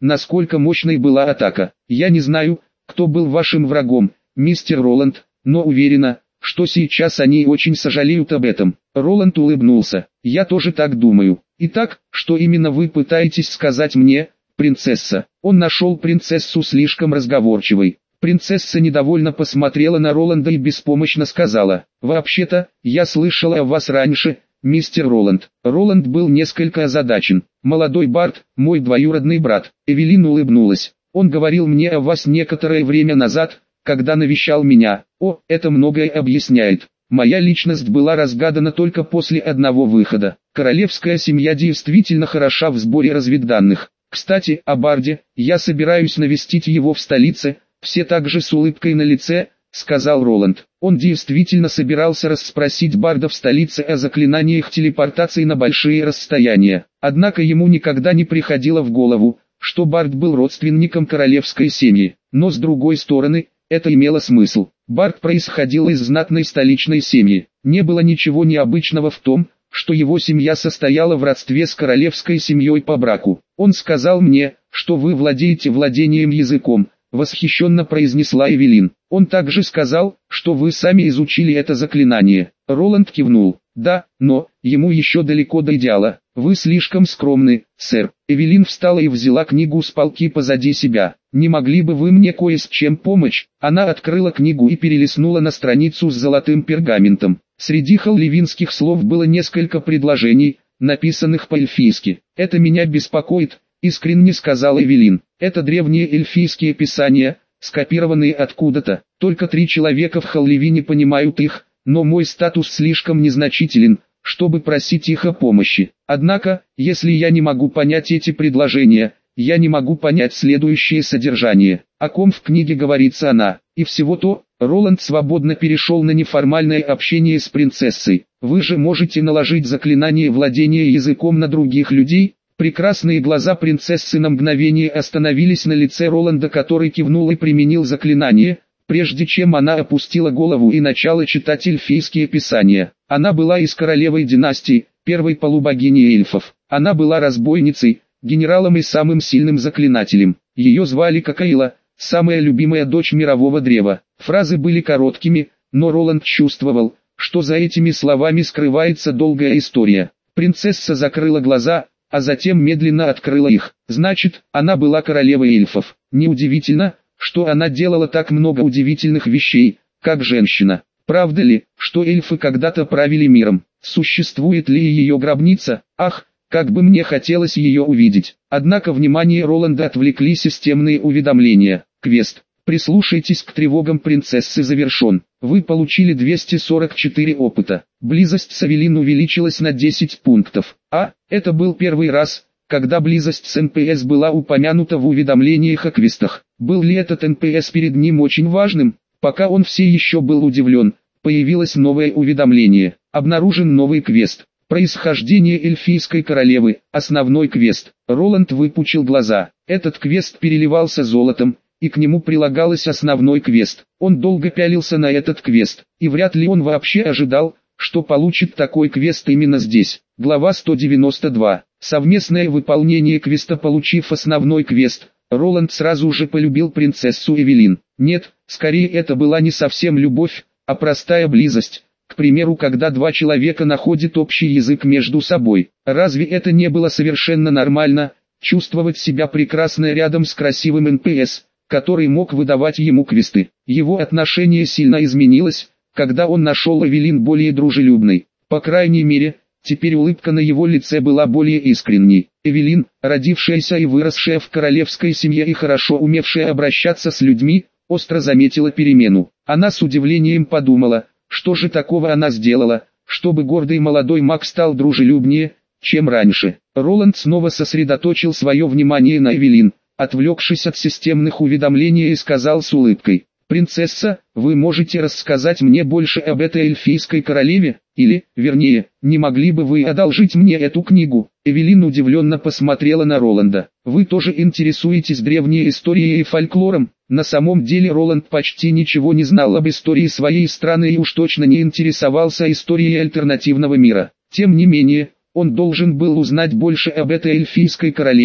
насколько мощной была атака. Я не знаю, кто был вашим врагом, мистер Роланд, но уверена, что сейчас они очень сожалеют об этом. Роланд улыбнулся. Я тоже так думаю. Итак, что именно вы пытаетесь сказать мне, принцесса? Он нашел принцессу слишком разговорчивой. Принцесса недовольно посмотрела на Роланда и беспомощно сказала: «Вообще-то, я слышала о вас раньше, мистер Роланд». Роланд был несколько озадачен. «Молодой Барт, мой двоюродный брат». Эвелин улыбнулась. «Он говорил мне о вас некоторое время назад, когда навещал меня. О, это многое объясняет. Моя личность была разгадана только после одного выхода. Королевская семья действительно хороша в сборе разведданных. Кстати, о Барде, я собираюсь навестить его в столице». «Все так же с улыбкой на лице», — сказал Роланд. Он действительно собирался расспросить Барда в столице о заклинаниях телепортации на большие расстояния. Однако ему никогда не приходило в голову, что Бард был родственником королевской семьи. Но с другой стороны, это имело смысл. Бард происходил из знатной столичной семьи. Не было ничего необычного в том, что его семья состояла в родстве с королевской семьей по браку. «Он сказал мне, что вы владеете владением языком», — восхищенно произнесла Эвелин. «Он также сказал, что вы сами изучили это заклинание». Роланд кивнул. «Да, но, ему еще далеко до идеала. Вы слишком скромны, сэр». Эвелин встала и взяла книгу с полки позади себя. «Не могли бы вы мне кое с чем помочь?» Она открыла книгу и перелистнула на страницу с золотым пергаментом. Среди халливинских слов было несколько предложений, написанных по-эльфийски. «Это меня беспокоит», — искренне сказал Эвелин. «Это древние эльфийские писания, скопированные откуда-то. Только три человека в Халливине понимают их, но мой статус слишком незначителен, чтобы просить их о помощи. Однако, если я не могу понять эти предложения, я не могу понять следующее содержание. О ком в книге говорится она?» И всего то, Роланд свободно перешел на неформальное общение с принцессой. «Вы же можете наложить заклинание владения языком на других людей?» Прекрасные глаза принцессы на мгновение остановились на лице Роланда, который кивнул и применил заклинание, прежде чем она опустила голову и начала читать эльфийские писания. Она была из королевой династии, первой полубогини эльфов. Она была разбойницей, генералом и самым сильным заклинателем. Ее звали Кокаила, самая любимая дочь мирового древа. Фразы были короткими, но Роланд чувствовал, что за этими словами скрывается долгая история. Принцесса закрыла глаза, а затем медленно открыла их. Значит, она была королевой эльфов. Неудивительно, что она делала так много удивительных вещей, как женщина. Правда ли, что эльфы когда-то правили миром? Существует ли ее гробница? Ах, как бы мне хотелось ее увидеть. Однако внимание Роланда отвлекли системные уведомления. Квест. Прислушайтесь к тревогам принцессы завершен. Вы получили двести сорок четыре опыта. Близость с Эвелин увеличилась на десять пунктов. А, это был первый раз, когда близость с эн пи эс была упомянута в уведомлениях о квестах. Был ли этот эн пи эс перед ним очень важным? Пока он все еще был удивлен, появилось новое уведомление. Обнаружен новый квест. Происхождение эльфийской королевы. Основной квест. Роланд выпучил глаза. Этот квест переливался золотом, и к нему прилагалось основной квест. Он долго пялился на этот квест, и вряд ли он вообще ожидал, что получит такой квест именно здесь. Глава сто девяносто два. Совместное выполнение квеста. Получив основной квест, Роланд сразу же полюбил принцессу Эвелин. Нет, скорее это была не совсем любовь, а простая близость. К примеру, когда два человека находят общий язык между собой. Разве это не было совершенно нормально, чувствовать себя прекрасно рядом с красивым эн пи эс, который мог выдавать ему квесты? Его отношение сильно изменилось, когда он нашел Эвелин более дружелюбной. По крайней мере, теперь улыбка на его лице была более искренней. Эвелин, родившаяся и выросшая в королевской семье и хорошо умевшая обращаться с людьми, остро заметила перемену. Она с удивлением подумала, что же такого она сделала, чтобы гордый молодой маг стал дружелюбнее, чем раньше. Роланд снова сосредоточил свое внимание на Эвелин, отвлекшись от системных уведомлений, и сказал с улыбкой: «Принцесса, вы можете рассказать мне больше об этой эльфийской королеве? Или, вернее, не могли бы вы одолжить мне эту книгу?» Эвелин удивленно посмотрела на Роланда. «Вы тоже интересуетесь древней историей и фольклором?» На самом деле Роланд почти ничего не знал об истории своей страны и уж точно не интересовался историей альтернативного мира. Тем не менее, он должен был узнать больше об этой эльфийской королеве,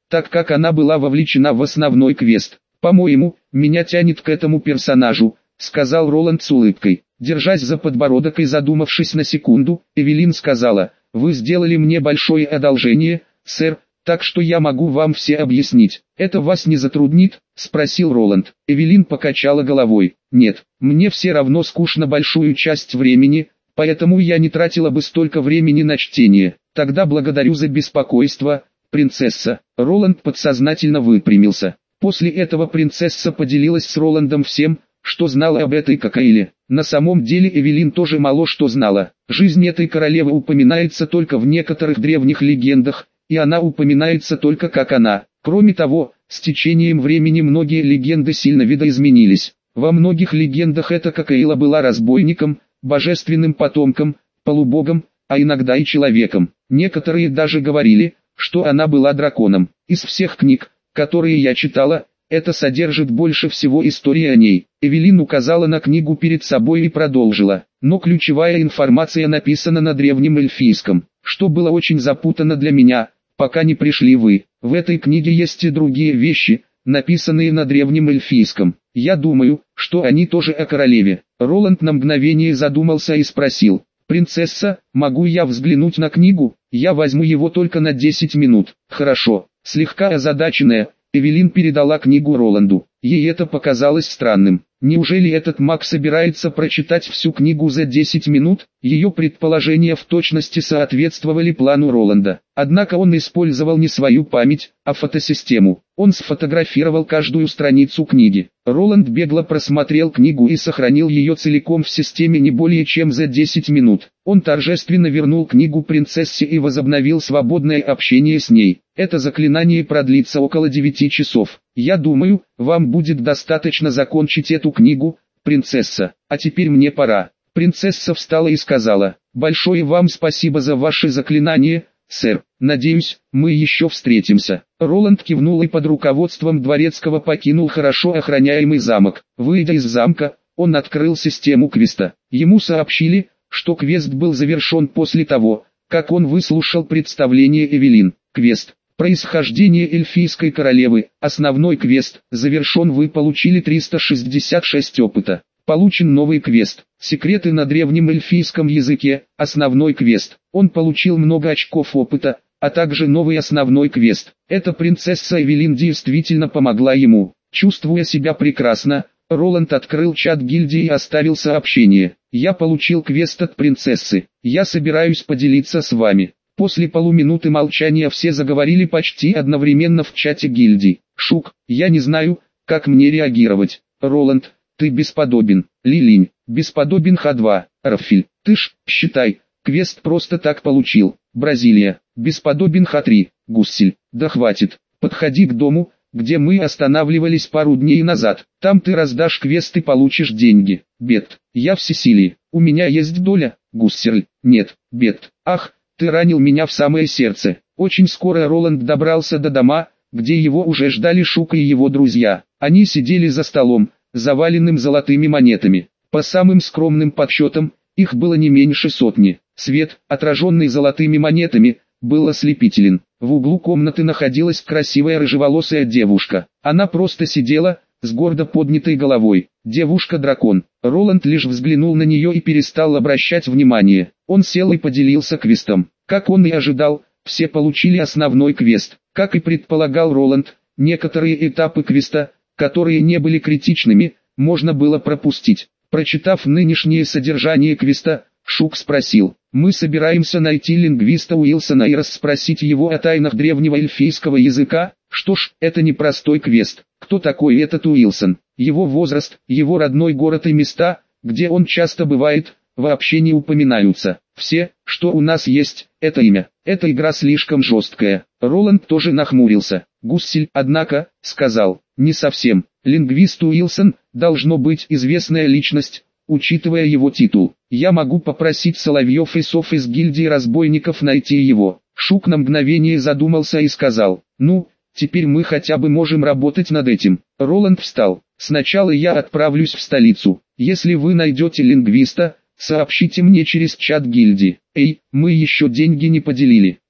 так как она была вовлечена в основной квест. «По-моему, меня тянет к этому персонажу», — сказал Роланд с улыбкой. Держась за подбородок и задумавшись на секунду, Эвелин сказала: «Вы сделали мне большое одолжение, сэр, так что я могу вам все объяснить. Это вас не затруднит?» — спросил Роланд. Эвелин покачала головой. «Нет, мне все равно скучно большую часть времени, поэтому я не тратила бы столько времени на чтение. Тогда благодарю за беспокойство, принцесса». Роланд подсознательно выпрямился. После этого принцесса поделилась с Роландом всем, что знала об этой Кокаиле. На самом деле Эвелин тоже мало что знала. Жизнь этой королевы упоминается только в некоторых древних легендах, и она упоминается только как она. Кроме того, с течением времени многие легенды сильно видоизменились. Во многих легендах эта Кокаила была разбойником, божественным потомком, полубогом, а иногда и человеком. Некоторые даже говорили, что она была драконом. Из всех книг, которые я читала, это содержит больше всего истории о ней. Эвелин указала на книгу перед собой и продолжила. Но ключевая информация написана на древнем эльфийском, что было очень запутанно для меня, пока не пришли вы. В этой книге есть и другие вещи, написанные на древнем эльфийском. Я думаю, что они тоже о королеве. Роланд на мгновение задумался и спросил: «Принцесса, могу я взглянуть на книгу? Я возьму его только на десять минут». «Хорошо». Слегка озадаченная, Эвелин передала книгу Роланду. Ей это показалось странным. Неужели этот маг собирается прочитать всю книгу за десять минут? Ее предположения в точности соответствовали плану Роланда. Однако он использовал не свою память, а фотосистему. Он сфотографировал каждую страницу книги. Роланд бегло просмотрел книгу и сохранил ее целиком в системе не более чем за десять минут. Он торжественно вернул книгу принцессе и возобновил свободное общение с ней. Это заклинание продлится около девяти часов. Я думаю, вам будет достаточно закончить эту книгу, принцесса. А теперь мне пора. Принцесса встала и сказала: «Большое вам спасибо за ваше заклинание, сэр. Надеюсь, мы еще встретимся». Роланд кивнул и под руководством дворецкого покинул хорошо охраняемый замок. Выйдя из замка, он открыл систему квеста. Ему сообщили, что квест был завершен после того, как он выслушал представление Эвелин. Квест «Происхождение эльфийской королевы», основной квест, завершен, вы получили триста шестьдесят шесть опыта. Получен новый квест «Секреты на древнем эльфийском языке», основной квест. Он получил много очков опыта, а также новый основной квест. Эта принцесса Эвелин действительно помогла ему. Чувствуя себя прекрасно, Роланд открыл чат гильдии и оставил сообщение: «Я получил квест от принцессы. Я собираюсь поделиться с вами». После полуминуты молчания все заговорили почти одновременно в чате гильдии. «Шук, я не знаю, как мне реагировать». «Роланд, ты бесподобен». «Лилинь, бесподобен Х два». «Рафиль, ты ж, считай, квест просто так получил». «Бразилия, бесподобен Х три». «Гуссель, да хватит. Подходи к дому, где мы останавливались пару дней назад. Там ты раздашь квест и получишь деньги». «Бет, я в Сесилии. У меня есть доля». «Гуссерль, нет». «Бет, ах, ты ранил меня в самое сердце». Очень скоро Роланд добрался до дома, где его уже ждали Шук и его друзья. Они сидели за столом, заваленным золотыми монетами. По самым скромным подсчетам, их было не меньше сотни. Свет, отраженный золотыми монетами, был ослепителен. В углу комнаты находилась красивая рыжеволосая девушка. Она просто сидела, с гордо поднятой головой. Девушка-дракон. Роланд лишь взглянул на нее и перестал обращать внимание. Он сел и поделился квестом. Как он и ожидал, все получили основной квест. Как и предполагал Роланд, некоторые этапы квеста, которые не были критичными, можно было пропустить. Прочитав нынешнее содержание квеста, Шук спросил: «Мы собираемся найти лингвиста Уилсона и расспросить его о тайнах древнего эльфийского языка?» Что ж, это не простой квест. Кто такой этот Уилсон? Его возраст, его родной город и места, где он часто бывает, вообще не упоминаются. Все, что у нас есть, это имя. Эта игра слишком жесткая. Роланд тоже нахмурился. Гуссель, однако, сказал: «Не совсем. Лингвист Уилсон, должно быть известная личность, учитывая его титул. Я могу попросить Соловьев и Сов из гильдии разбойников найти его». Шук на мгновение задумался и сказал: «Ну, теперь мы хотя бы можем работать над этим». Роланд встал. «Сначала я отправлюсь в столицу. Если вы найдете лингвиста, сообщите мне через чат гильдии». «Эй, мы еще деньги не поделили».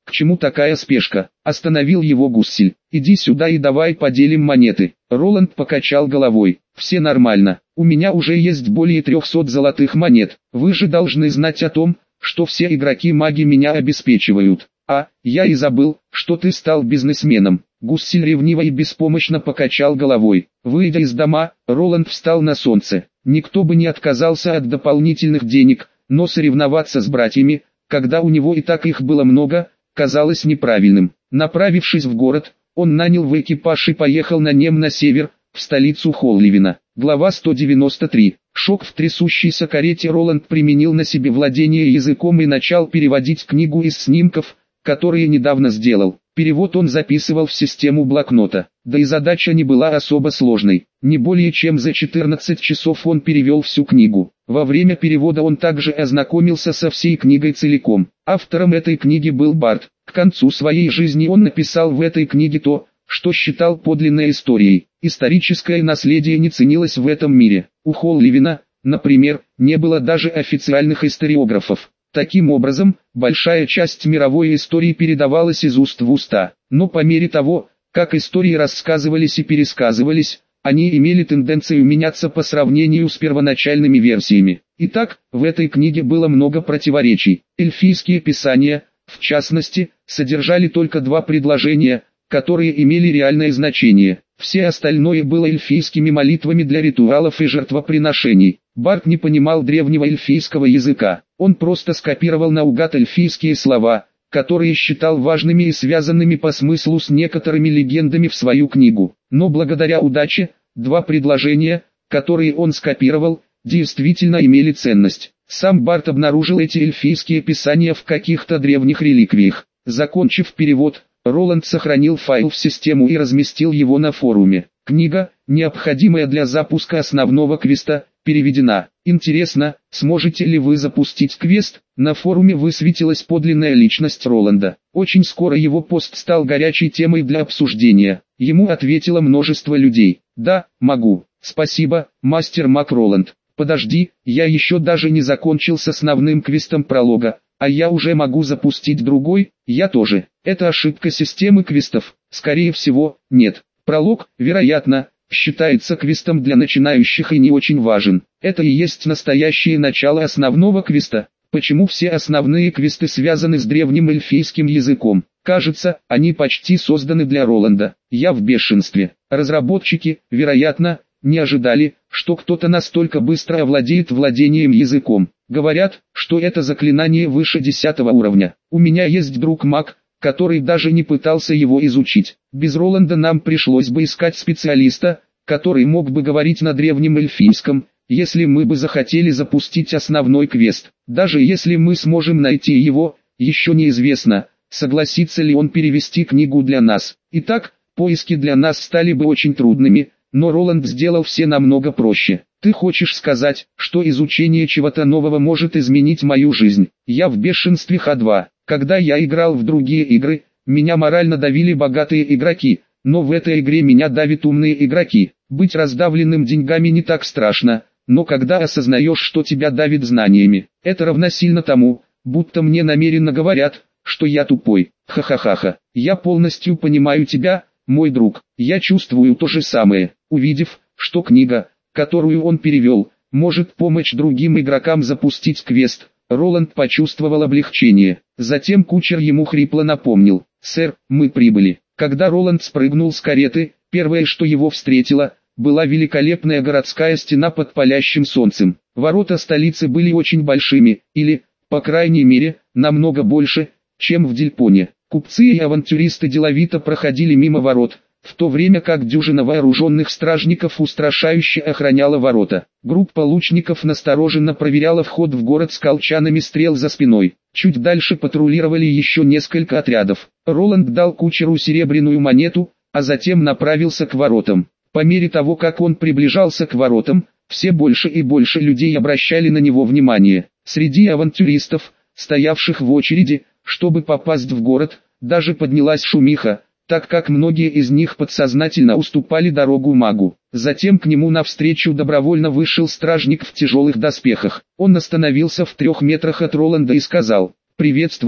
К чему такая спешка? Остановил его Гуссель. Иди сюда и давай поделим монеты. Роланд покачал головой. Все нормально. У меня уже есть более трехсот золотых монет. Вы же должны знать о том, что все игроки-маги меня обеспечивают. А, я и забыл, что ты стал бизнесменом. Гуссель ревниво и беспомощно покачал головой. Выйдя из дома, Роланд встал на солнце. Никто бы не отказался от дополнительных денег, но соревноваться с братьями, когда у него и так их было много, казалось неправильным. Направившись в город, он нанял в экипаж и поехал на нем на север, в столицу Холливина. Глава сто девяносто три. Шок в трясущейся карете. Роланд применил на себе владение языком и начал переводить книгу из снимков, которые недавно сделал. Перевод он записывал в систему блокнота. Да и задача не была особо сложной. Не более чем за четырнадцать часов он перевел всю книгу. Во время перевода он также ознакомился со всей книгой целиком. Автором этой книги был Барт. К концу своей жизни он написал в этой книге то, что считал подлинной историей. Историческое наследие не ценилось в этом мире. У Холливина, например, не было даже официальных историографов. Таким образом, большая часть мировой истории передавалась из уст в уста. Но по мере того, как истории рассказывались и пересказывались, они имели тенденцию меняться по сравнению с первоначальными версиями. Итак, в этой книге было много противоречий. Эльфийские писания, в частности, содержали только два предложения, которые имели реальное значение. Все остальное было эльфийскими молитвами для ритуалов и жертвоприношений. Барт не понимал древнего эльфийского языка. Он просто скопировал наугад эльфийские слова, которые считал важными и связанными по смыслу с некоторыми легендами в свою книгу. Но благодаря удаче, два предложения, которые он скопировал, действительно имели ценность. Сам Барт обнаружил эти эльфийские писания в каких-то древних реликвиях. Закончив перевод, Роланд сохранил файл в систему и разместил его на форуме. Книга, необходимая для запуска основного квеста, переведена. Интересно, сможете ли вы запустить квест? На форуме высветилась подлинная личность Роланда. Очень скоро его пост стал горячей темой для обсуждения. Ему ответило множество людей. Да, могу. Спасибо, мастер Мак Роланд. Подожди, я еще даже не закончил с основным квестом пролога. А я уже могу запустить другой? Я тоже. Это ошибка системы квестов? Скорее всего, нет. Пролог, вероятно, считается квестом для начинающих и не очень важен. Это и есть настоящее начало основного квеста. Почему все основные квесты связаны с древним эльфийским языком? Кажется, они почти созданы для Роланда. Я в бешенстве. Разработчики, вероятно, не ожидали, что кто-то настолько быстро овладеет владением языком. Говорят, что это заклинание выше десятого уровня. У меня есть друг-маг, который даже не пытался его изучить. Без Роланда нам пришлось бы искать специалиста, который мог бы говорить на древнем эльфийском, если мы бы захотели запустить основной квест. Даже если мы сможем найти его, еще неизвестно, согласится ли он перевести книгу для нас. Итак, поиски для нас стали бы очень трудными, но Роланд сделал все намного проще. Ты хочешь сказать, что изучение чего-то нового может изменить мою жизнь? Я в бешенстве Х два. Когда я играл в другие игры, меня морально давили богатые игроки, но в этой игре меня давят умные игроки. Быть раздавленным деньгами не так страшно, но когда осознаешь, что тебя давит знаниями, это равносильно тому, будто мне намеренно говорят, что я тупой. Ха-ха-ха-ха. Я полностью понимаю тебя, мой друг. Я чувствую то же самое, увидев, что книга, которую он перевел, может помочь другим игрокам запустить квест. Роланд почувствовал облегчение. Затем кучер ему хрипло напомнил: «Сэр, мы прибыли». Когда Роланд спрыгнул с кареты, первое, что его встретило, была великолепная городская стена под палящим солнцем. Ворота столицы были очень большими, или, по крайней мере, намного больше, чем в Дельпоне. Купцы и авантюристы деловито проходили мимо ворот, в то время как дюжина вооруженных стражников устрашающе охраняла ворота. Группа лучников настороженно проверяла вход в город с колчанами стрел за спиной. Чуть дальше патрулировали еще несколько отрядов. Роланд дал кучеру серебряную монету, а затем направился к воротам. По мере того, как он приближался к воротам, все больше и больше людей обращали на него внимание. Среди авантюристов, стоявших в очереди, чтобы попасть в город, даже поднялась шумиха, так как многие из них подсознательно уступали дорогу магу. Затем к нему навстречу добровольно вышел стражник в тяжелых доспехах. Он остановился в трех метрах от Роланда и сказал: «Приветствую,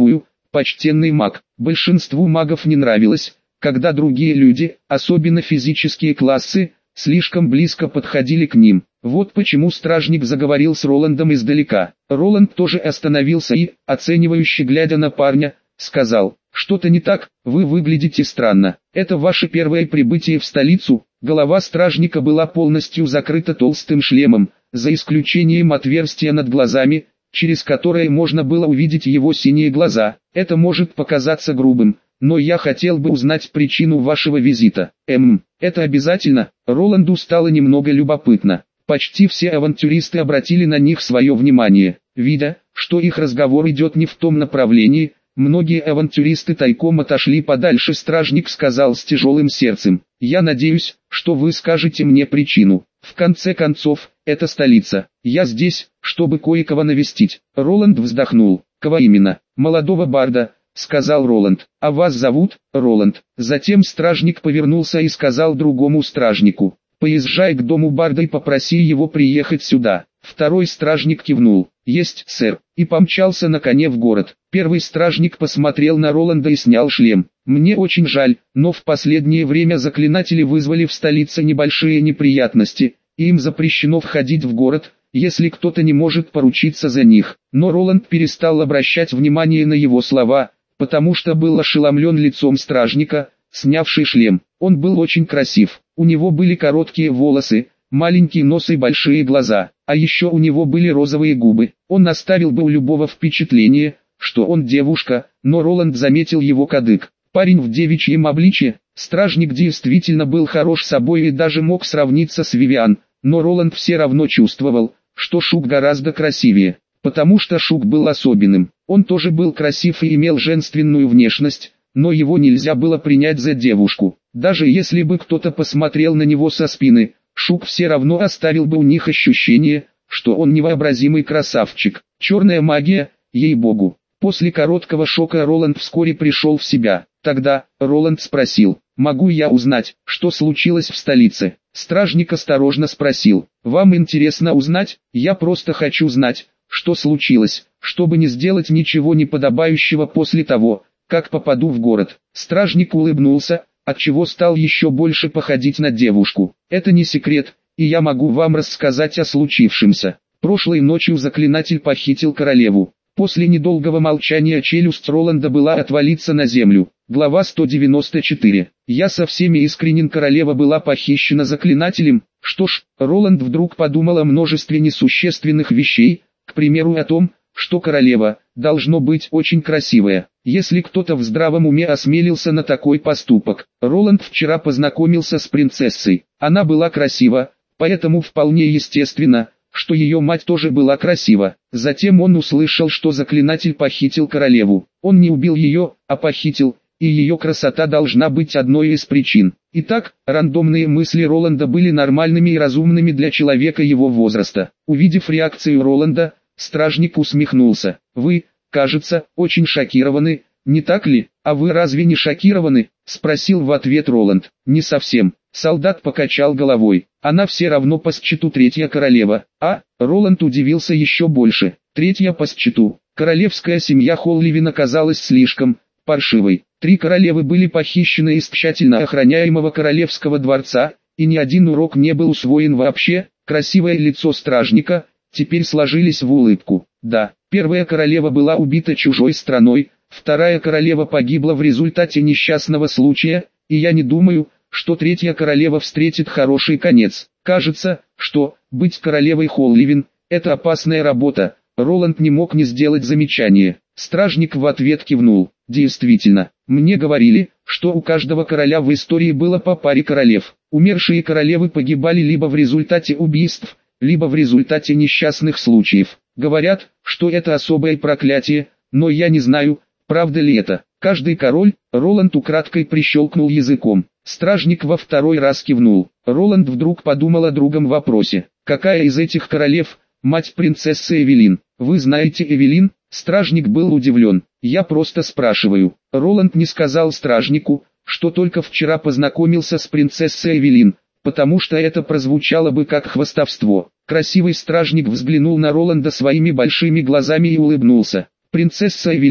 почтенный маг. Большинству магов не нравилось, когда другие люди, особенно физические классы, слишком близко подходили к ним. Вот почему стражник заговорил с Роландом издалека. Роланд тоже остановился и, оценивающе глядя на парня, сказал: «Что-то не так, вы выглядите странно. Это ваше первое прибытие в столицу?» Голова стражника была полностью закрыта толстым шлемом, за исключением отверстия над глазами, через которое можно было увидеть его синие глаза. «Это может показаться грубым, но я хотел бы узнать причину вашего визита». «Эм, это обязательно?» Роланду стало немного любопытно. Почти все авантюристы обратили на них свое внимание. Видя, что их разговор идет не в том направлении, многие авантюристы тайком отошли подальше. Стражник сказал с тяжелым сердцем: «Я надеюсь, что вы скажете мне причину. В конце концов, это столица. Я здесь, чтобы кое-кого навестить». Роланд вздохнул. «Кого именно?» «Молодого барда», — сказал Роланд. «А вас зовут?» «Роланд». Затем стражник повернулся и сказал другому стражнику: «Поезжай к дому барда и попроси его приехать сюда». Второй стражник кивнул: «Есть, сэр», и помчался на коне в город. Первый стражник посмотрел на Роланда и снял шлем. «Мне очень жаль, но в последнее время заклинатели вызвали в столице небольшие неприятности, и им запрещено входить в город, если кто-то не может поручиться за них». Но Роланд перестал обращать внимание на его слова, потому что был ошеломлен лицом стражника, снявший шлем. Он был очень красив. У него были короткие волосы, маленький нос и большие глаза, а еще у него были розовые губы. Он оставил бы у любого впечатление, что он девушка, но Роланд заметил его кадык. Парень в девичьем обличье. Стражник действительно был хорош собой и даже мог сравниться с Вивиан, но Роланд все равно чувствовал, что Шук гораздо красивее, потому что Шук был особенным. Он тоже был красив и имел женственную внешность, но его нельзя было принять за девушку. Даже если бы кто-то посмотрел на него со спины, Шук все равно оставил бы у них ощущение, что он невообразимый красавчик. Черная магия, ей-богу. После короткого шока Роланд вскоре пришел в себя. Тогда Роланд спросил: «Могу я узнать, что случилось в столице?» Стражник осторожно спросил: «Вам интересно узнать? Я просто хочу знать, что случилось, чтобы не сделать ничего неподобающего после того, как попаду в город». Стражник улыбнулся, отчего стал еще больше походить на девушку. «Это не секрет, и я могу вам рассказать о случившемся. Прошлой ночью заклинатель похитил королеву». После недолгого молчания челюсть Роланда была отвалиться на землю. Глава сто девяносто четыре. «Я со всеми искренен, королева была похищена заклинателем». Что ж, Роланд вдруг подумал о множестве несущественных вещей, к примеру о том, что королева должно быть очень красивая. Если кто-то в здравом уме осмелился на такой поступок. Роланд вчера познакомился с принцессой. Она была красива, поэтому вполне естественно, что ее мать тоже была красива. Затем он услышал, что заклинатель похитил королеву. Он не убил ее, а похитил, и ее красота должна быть одной из причин. Итак, рандомные мысли Роланда были нормальными и разумными для человека его возраста. Увидев реакцию Роланда, стражник усмехнулся. «Вы, кажется, очень шокированы, не так ли? А вы разве не шокированы?» — спросил в ответ Роланд. «Не совсем». Солдат покачал головой. «Она все равно по счету третья королева». А, Роланд удивился еще больше. Третья по счету. Королевская семья Холливин оказалась слишком паршивой. Три королевы были похищены из тщательно охраняемого королевского дворца, и ни один урок не был усвоен вообще. Красивое лицо стражника теперь сложились в улыбку. Да, первая королева была убита чужой страной, вторая королева погибла в результате несчастного случая, и я не думаю, что третья королева встретит хороший конец. Кажется, что быть королевой Холливин – это опасная работа. Роланд не мог не сделать замечание. Стражник в ответ кивнул. Действительно, мне говорили, что у каждого короля в истории было по паре королев. Умершие королевы погибали либо в результате убийств, либо в результате несчастных случаев. Говорят, что это особое проклятие, но я не знаю, правда ли это. Каждый король, Роланд украдкой прищелкнул языком. Стражник во второй раз кивнул. Роланд вдруг подумал о другом вопросе. Какая из этих королев, мать принцессы Эвелин? Вы знаете Эвелин? Стражник был удивлен. Я просто спрашиваю. Роланд не сказал стражнику, что только вчера познакомился с принцессой Эвелин, потому что это прозвучало бы как хвастовство. Красивый стражник взглянул на Роланда своими большими глазами и улыбнулся. Принцесса Эвелин,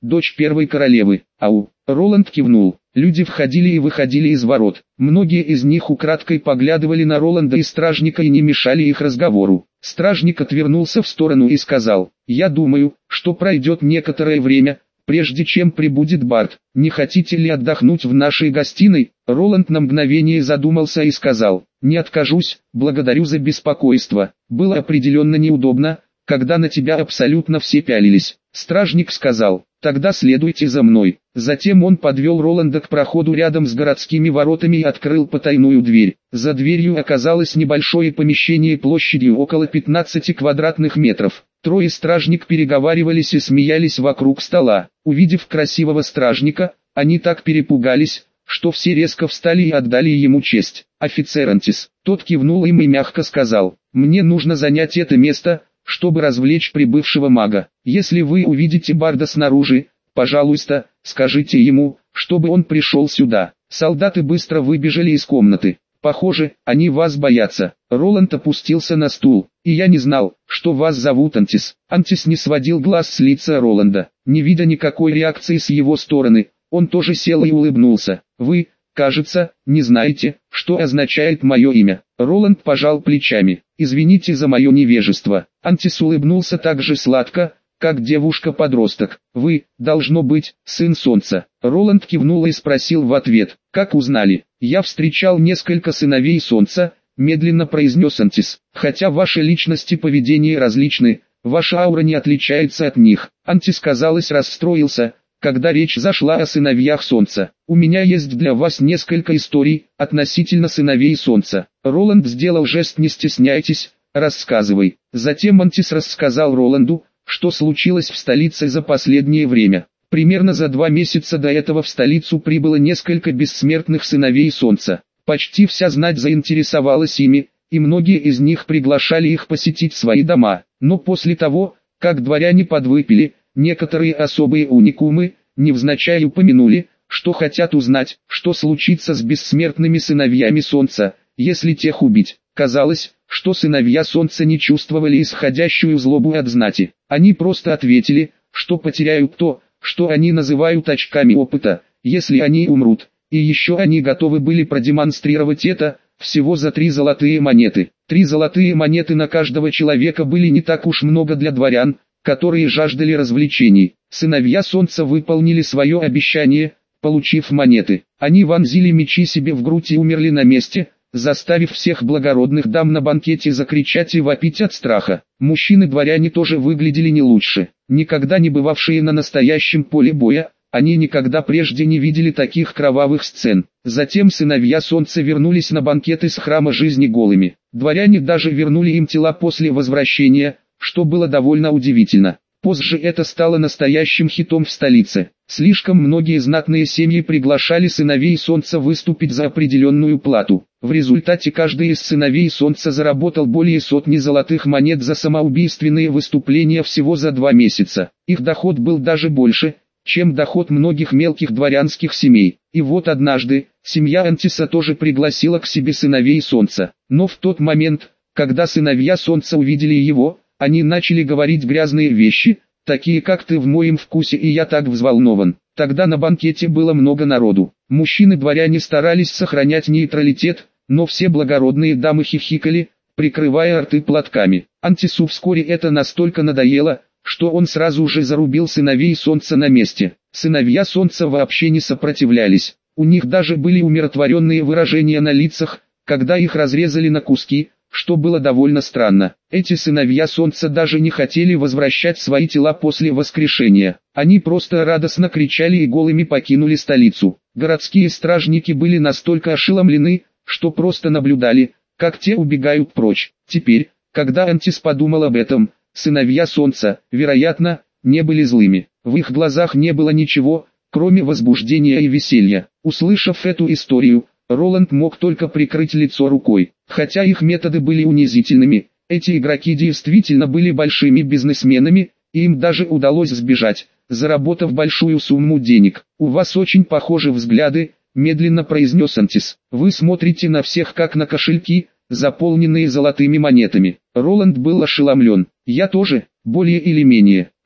дочь первой королевы. Ау. Роланд кивнул. Люди входили и выходили из ворот. Многие из них украдкой поглядывали на Роланда и стражника и не мешали их разговору. Стражник отвернулся в сторону и сказал: «Я думаю, что пройдет некоторое время, прежде чем прибудет Барт. Не хотите ли отдохнуть в нашей гостиной?» Роланд на мгновение задумался и сказал: «Не откажусь, благодарю за беспокойство. Было определенно неудобно, когда на тебя абсолютно все пялились». Стражник сказал: «Тогда следуйте за мной». Затем он подвел Роланда к проходу рядом с городскими воротами и открыл потайную дверь. За дверью оказалось небольшое помещение площадью около пятнадцати квадратных метров. Трое стражник переговаривались и смеялись вокруг стола. Увидев красивого стражника, они так перепугались, что все резко встали и отдали ему честь. «Офицер Антис». Тот кивнул им и мягко сказал: «Мне нужно занять это место, чтобы развлечь прибывшего мага. Если вы увидите Барда снаружи, пожалуйста, скажите ему, чтобы он пришел сюда». Солдаты быстро выбежали из комнаты. «Похоже, они вас боятся». Роланд опустился на стул. «И я не знал, что вас зовут Антис». Антис не сводил глаз с лица Роланда. Не видя никакой реакции с его стороны, он тоже сел и улыбнулся. «Вы, кажется, не знаете, что означает мое имя». Роланд пожал плечами. «Извините за мое невежество». Антис улыбнулся так же сладко, как девушка-подросток. «Вы, должно быть, сын солнца». Роланд кивнул и спросил в ответ: «Как узнали?» «Я встречал несколько сыновей солнца», медленно произнес Антис. «Хотя ваши личности и поведение различны, ваша аура не отличается от них». Антис, казалось, расстроился, когда речь зашла о сыновьях солнца. «У меня есть для вас несколько историй относительно сыновей солнца». Роланд сделал жест: «Не стесняйтесь, рассказывай». Затем Антис рассказал Роланду, что случилось в столице за последнее время. Примерно за два месяца до этого в столицу прибыло несколько бессмертных сыновей солнца. Почти вся знать заинтересовалась ими, и многие из них приглашали их посетить свои дома. Но после того, как дворяне подвыпили, некоторые особые уникумы, невзначай упомянули, что хотят узнать, что случится с бессмертными сыновьями солнца, если тех убить. Казалось, что сыновья солнца не чувствовали исходящую злобу от знати. Они просто ответили, что потеряют то, что они называют очками опыта, если они умрут. И еще они готовы были продемонстрировать это, всего за три золотые монеты. Три золотые монеты на каждого человека были не так уж много для дворян, которые жаждали развлечений. Сыновья солнца выполнили свое обещание, получив монеты. Они вонзили мечи себе в грудь и умерли на месте, заставив всех благородных дам на банкете закричать и вопить от страха. Мужчины-дворяне тоже выглядели не лучше. Никогда не бывавшие на настоящем поле боя, они никогда прежде не видели таких кровавых сцен. Затем сыновья солнца вернулись на банкет из храма жизни голыми. Дворяне даже вернули им тела после возвращения, что было довольно удивительно. Позже это стало настоящим хитом в столице. Слишком многие знатные семьи приглашали сыновей солнца выступить за определенную плату. В результате каждый из сыновей солнца заработал более сотни золотых монет за самоубийственные выступления всего за два месяца. Их доход был даже больше, чем доход многих мелких дворянских семей. И вот однажды, семья Антиса тоже пригласила к себе сыновей солнца. Но в тот момент, когда сыновья солнца увидели его, они начали говорить грязные вещи, такие как «ты в моем вкусе и я так взволнован». Тогда на банкете было много народу. Мужчины-дворяне старались сохранять нейтралитет, но все благородные дамы хихикали, прикрывая рты платками. Антису вскоре это настолько надоело, что он сразу же зарубил сыновей солнца на месте. Сыновья солнца вообще не сопротивлялись. У них даже были умиротворенные выражения на лицах, когда их разрезали на куски, что было довольно странно. Эти сыновья солнца даже не хотели возвращать свои тела после воскрешения. Они просто радостно кричали и голыми покинули столицу. Городские стражники были настолько ошеломлены, что просто наблюдали, как те убегают прочь. Теперь, когда Антис подумал об этом, сыновья солнца, вероятно, не были злыми. В их глазах не было ничего, кроме возбуждения и веселья. Услышав эту историю, Роланд мог только прикрыть лицо рукой. Хотя их методы были унизительными, эти игроки действительно были большими бизнесменами, и им даже удалось сбежать, заработав большую сумму денег. «У вас очень похожи взгляды», — медленно произнес Антис. «Вы смотрите на всех как на кошельки, заполненные золотыми монетами». Роланд был ошеломлен. «Я тоже, более или менее».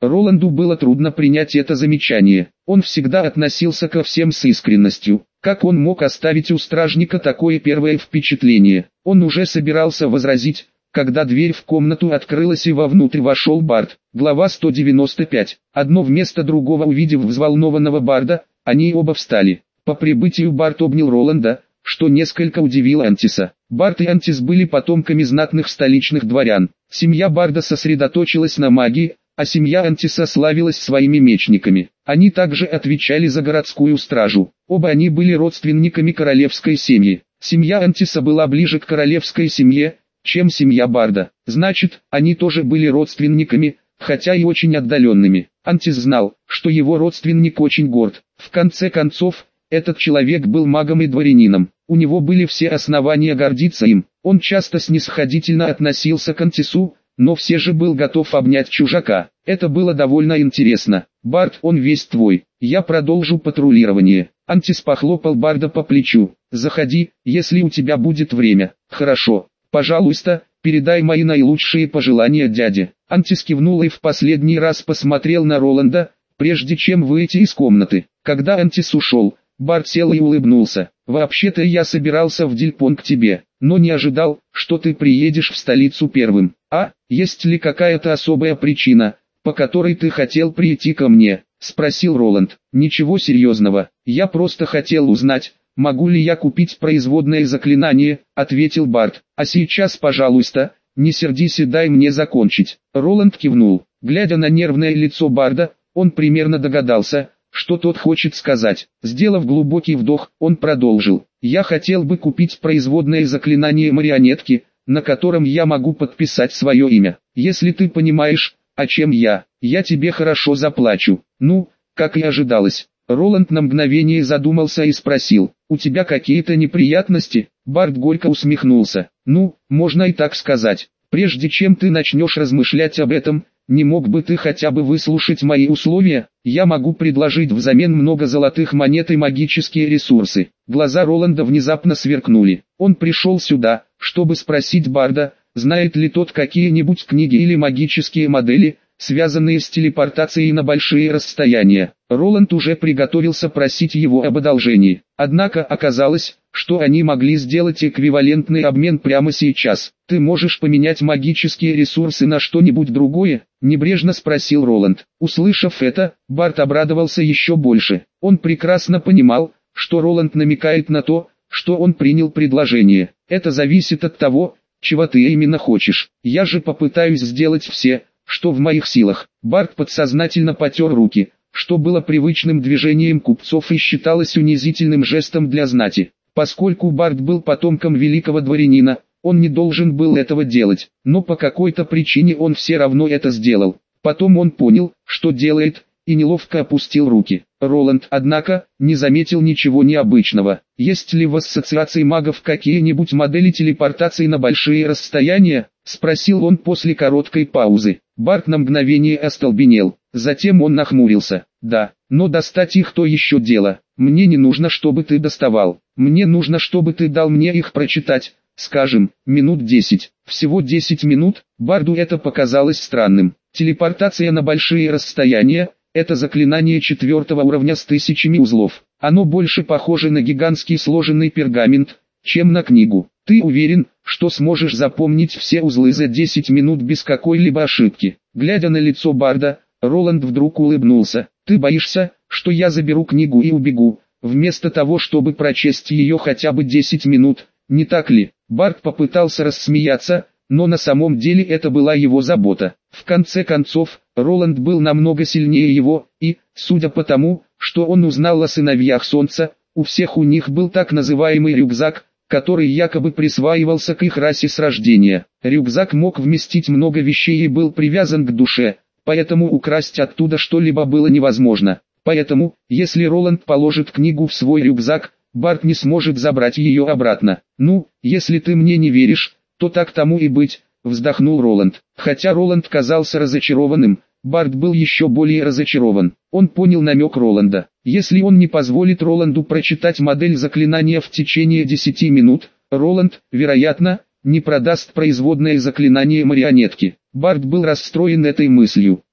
Роланду было трудно принять это замечание. Он всегда относился ко всем с искренностью. Как он мог оставить у стражника такое первое впечатление? Он уже собирался возразить, когда дверь в комнату открылась и вовнутрь вошел Барт. Глава сто девяносто пять. Одно вместо другого увидев взволнованного Барда, они оба встали. По прибытию Барт обнял Роланда, что несколько удивило Антиса. Барт и Антис были потомками знатных столичных дворян. Семья Барда сосредоточилась на магии, а семья Антиса славилась своими мечниками. Они также отвечали за городскую стражу. Оба они были родственниками королевской семьи. Семья Антиса была ближе к королевской семье, чем семья Барда. Значит, они тоже были родственниками, хотя и очень отдаленными. Антис знал, что его родственник очень горд. В конце концов, этот человек был магом и дворянином. У него были все основания гордиться им. Он часто снисходительно относился к Антису, но все же был готов обнять чужака. Это было довольно интересно. «Барт, он весь твой. Я продолжу патрулирование». Антис похлопал Барда по плечу. «Заходи, если у тебя будет время». «Хорошо. Пожалуйста, передай мои наилучшие пожелания дяде». Антис кивнул и в последний раз посмотрел на Роланда, прежде чем выйти из комнаты. Когда Антис ушел, Барт сел и улыбнулся. «Вообще-то я собирался в Дильпон к тебе, но не ожидал, что ты приедешь в столицу первым. А, есть ли какая-то особая причина, по которой ты хотел прийти ко мне?» — спросил Роланд. «Ничего серьезного, я просто хотел узнать, могу ли я купить производное заклинание», — ответил Барт. «А сейчас, пожалуйста, не сердись и дай мне закончить». Роланд кивнул. Глядя на нервное лицо Барда, он примерно догадался, что тот хочет сказать. Сделав глубокий вдох, он продолжил. «Я хотел бы купить производное заклинание марионетки, на котором я могу подписать свое имя. Если ты понимаешь, о чем я, я тебе хорошо заплачу». «Ну, как и ожидалось». Роланд на мгновение задумался и спросил. «У тебя какие-то неприятности?» Барт горько усмехнулся. «Ну, можно и так сказать. Прежде чем ты начнешь размышлять об этом, не мог бы ты хотя бы выслушать мои условия? Я могу предложить взамен много золотых монет и магические ресурсы». Глаза Роланда внезапно сверкнули. Он пришел сюда, чтобы спросить Барда, знает ли тот какие-нибудь книги или магические модели, связанные с телепортацией на большие расстояния. Роланд уже приготовился просить его об одолжении. Однако оказалось, что они могли сделать эквивалентный обмен прямо сейчас. «Ты можешь поменять магические ресурсы на что-нибудь другое?» – небрежно спросил Роланд. Услышав это, Барт обрадовался еще больше. Он прекрасно понимал, что Роланд намекает на то, что он принял предложение. «Это зависит от того, чего ты именно хочешь. Я же попытаюсь сделать все, что в моих силах». Барт подсознательно потер руки, что было привычным движением купцов и считалось унизительным жестом для знати. Поскольку Барт был потомком великого дворянина, он не должен был этого делать, но по какой-то причине он все равно это сделал. Потом он понял, что делает, и неловко опустил руки. Роланд, однако, не заметил ничего необычного. «Есть ли в ассоциации магов какие-нибудь модели телепортации на большие расстояния?» — спросил он после короткой паузы. Барт на мгновение остолбенел, затем он нахмурился. «Да, но достать их то еще дело. Мне не нужно, чтобы ты доставал. Мне нужно, чтобы ты дал мне их прочитать, скажем, минут десять». Всего десять минут? Барду это показалось странным. Телепортация на большие расстояния — это заклинание четвертого уровня с тысячами узлов. Оно больше похоже на гигантский сложенный пергамент, чем на книгу. Ты уверен, что сможешь запомнить все узлы за десять минут без какой-либо ошибки? Глядя на лицо Барда, Роланд вдруг улыбнулся. «Ты боишься, что я заберу книгу и убегу, вместо того, чтобы прочесть ее хотя бы десять минут, не так ли?» Бард попытался рассмеяться, но на самом деле это была его забота. В конце концов, Роланд был намного сильнее его, и, судя по тому, что он узнал о сыновьях Солнца, у всех у них был так называемый рюкзак, который якобы присваивался к их расе с рождения. Рюкзак мог вместить много вещей и был привязан к душе, поэтому украсть оттуда что-либо было невозможно. Поэтому, если Роланд положит книгу в свой рюкзак, Барт не сможет забрать ее обратно. «Ну, если ты мне не веришь, то так тому и быть», — вздохнул Роланд. Хотя Роланд казался разочарованным, Барт был еще более разочарован. Он понял намек Роланда. Если он не позволит Роланду прочитать модель заклинания в течение десяти минут, Роланд, вероятно, не продаст производное заклинание марионетки. Барт был расстроен этой мыслью.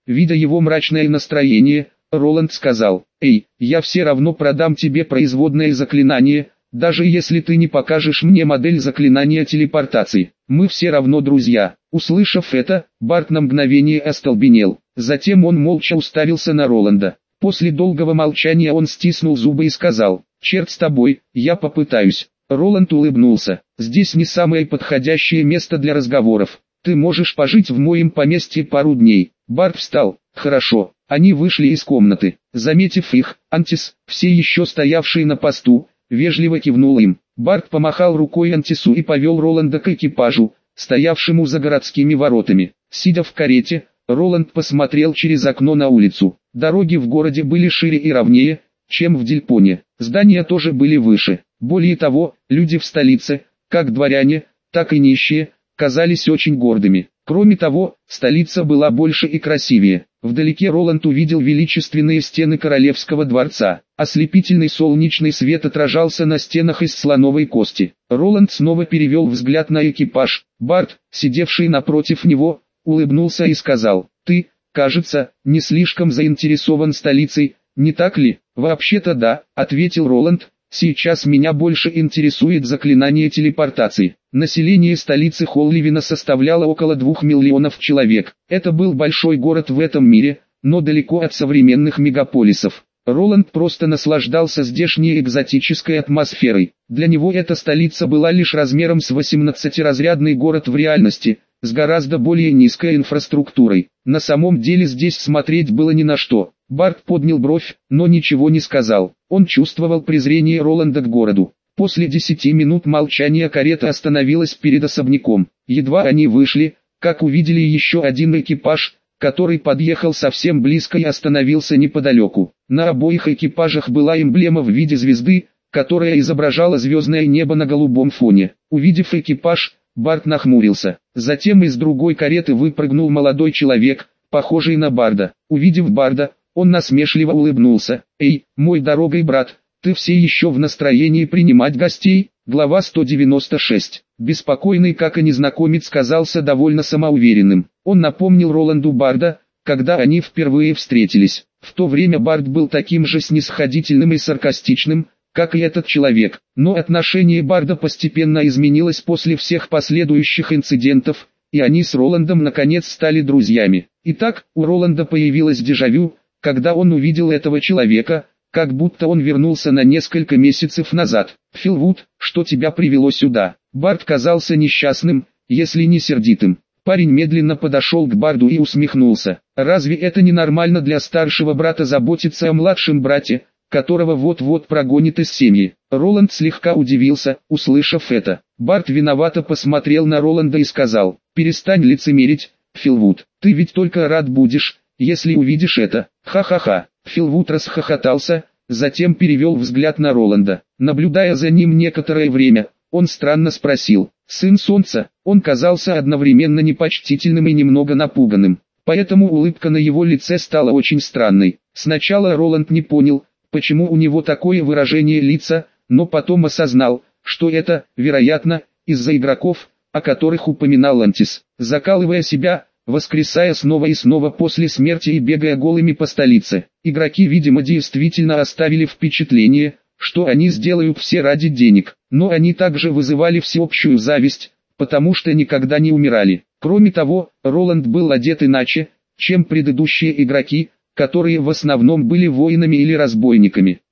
Видя его мрачное настроение, Роланд сказал: «Эй, я все равно продам тебе производное заклинание, даже если ты не покажешь мне модель заклинания телепортации. Мы все равно друзья». Услышав это, Барт на мгновение остолбенел. Затем он молча уставился на Роланда. После долгого молчания он стиснул зубы и сказал: «Черт с тобой, я попытаюсь». Роланд улыбнулся. «Здесь не самое подходящее место для разговоров. Ты можешь пожить в моем поместье пару дней». Барт встал. «Хорошо». Они вышли из комнаты. Заметив их, Антис, все еще стоявший на посту, вежливо кивнул им. Барт помахал рукой Антису и повел Роланда к экипажу, стоявшему за городскими воротами. Сидя в карете, Роланд посмотрел через окно на улицу. Дороги в городе были шире и ровнее, чем в Дельпоне. Здания тоже были выше. Более того, люди в столице, как дворяне, так и нищие, казались очень гордыми. Кроме того, столица была больше и красивее. Вдалеке Роланд увидел величественные стены королевского дворца. Ослепительный солнечный свет отражался на стенах из слоновой кости. Роланд снова перевел взгляд на экипаж. Барт, сидевший напротив него, улыбнулся и сказал: «Ты, кажется, не слишком заинтересован столицей, не так ли?» «Вообще-то да», — ответил Роланд. «Сейчас меня больше интересует заклинание телепортации». Население столицы Холливина составляло около двух миллионов человек. Это был большой город в этом мире, но далеко от современных мегаполисов. Роланд просто наслаждался здешней экзотической атмосферой. Для него эта столица была лишь размером с восемнадцатиразрядный город в реальности, с гораздо более низкой инфраструктурой. На самом деле здесь смотреть было ни на что. Барт поднял бровь, но ничего не сказал. Он чувствовал презрение Роланда к городу. После десяти минут молчания карета остановилась перед особняком. Едва они вышли, как увидели еще один экипаж, который подъехал совсем близко и остановился неподалеку. На обоих экипажах была эмблема в виде звезды, которая изображала звездное небо на голубом фоне. Увидев экипаж, Барт нахмурился. Затем из другой кареты выпрыгнул молодой человек, похожий на Барда. Увидев Барда, он насмешливо улыбнулся. «Эй, мой дорогой брат, ты все еще в настроении принимать гостей?» Глава сто девяносто шесть. Беспокойный как и незнакомец казался довольно самоуверенным. Он напомнил Роланду Барда, когда они впервые встретились. В то время Бард был таким же снисходительным и саркастичным, как и этот человек. Но отношение Барда постепенно изменилось после всех последующих инцидентов, и они с Роландом наконец стали друзьями. Итак, у Роланда появилось дежавю, когда он увидел этого человека, как будто он вернулся на несколько месяцев назад. «Филвуд, что тебя привело сюда?» Бард казался несчастным, если не сердитым. Парень медленно подошел к Барду и усмехнулся. «Разве это не нормально для старшего брата заботиться о младшем брате, которого вот-вот прогонит из семьи?» Роланд слегка удивился, услышав это. Бард виновато посмотрел на Роланда и сказал: «Перестань лицемерить, Филвуд, ты ведь только рад будешь, если увидишь это». «Ха-ха-ха». Филвуд расхохотался, затем перевел взгляд на Роланда. Наблюдая за ним некоторое время, он странно спросил: «Сын солнца?» Он казался одновременно непочтительным и немного напуганным, поэтому улыбка на его лице стала очень странной. Сначала Роланд не понял, почему у него такое выражение лица, но потом осознал, что это, вероятно, из-за игроков, о которых упоминал Антис. Закалывая себя, воскресая снова и снова после смерти и бегая голыми по столице, игроки, видимо, действительно оставили впечатление, что они сделают все ради денег, но они также вызывали всеобщую зависть, потому что никогда не умирали. Кроме того, Роланд был одет иначе, чем предыдущие игроки, которые в основном были воинами или разбойниками.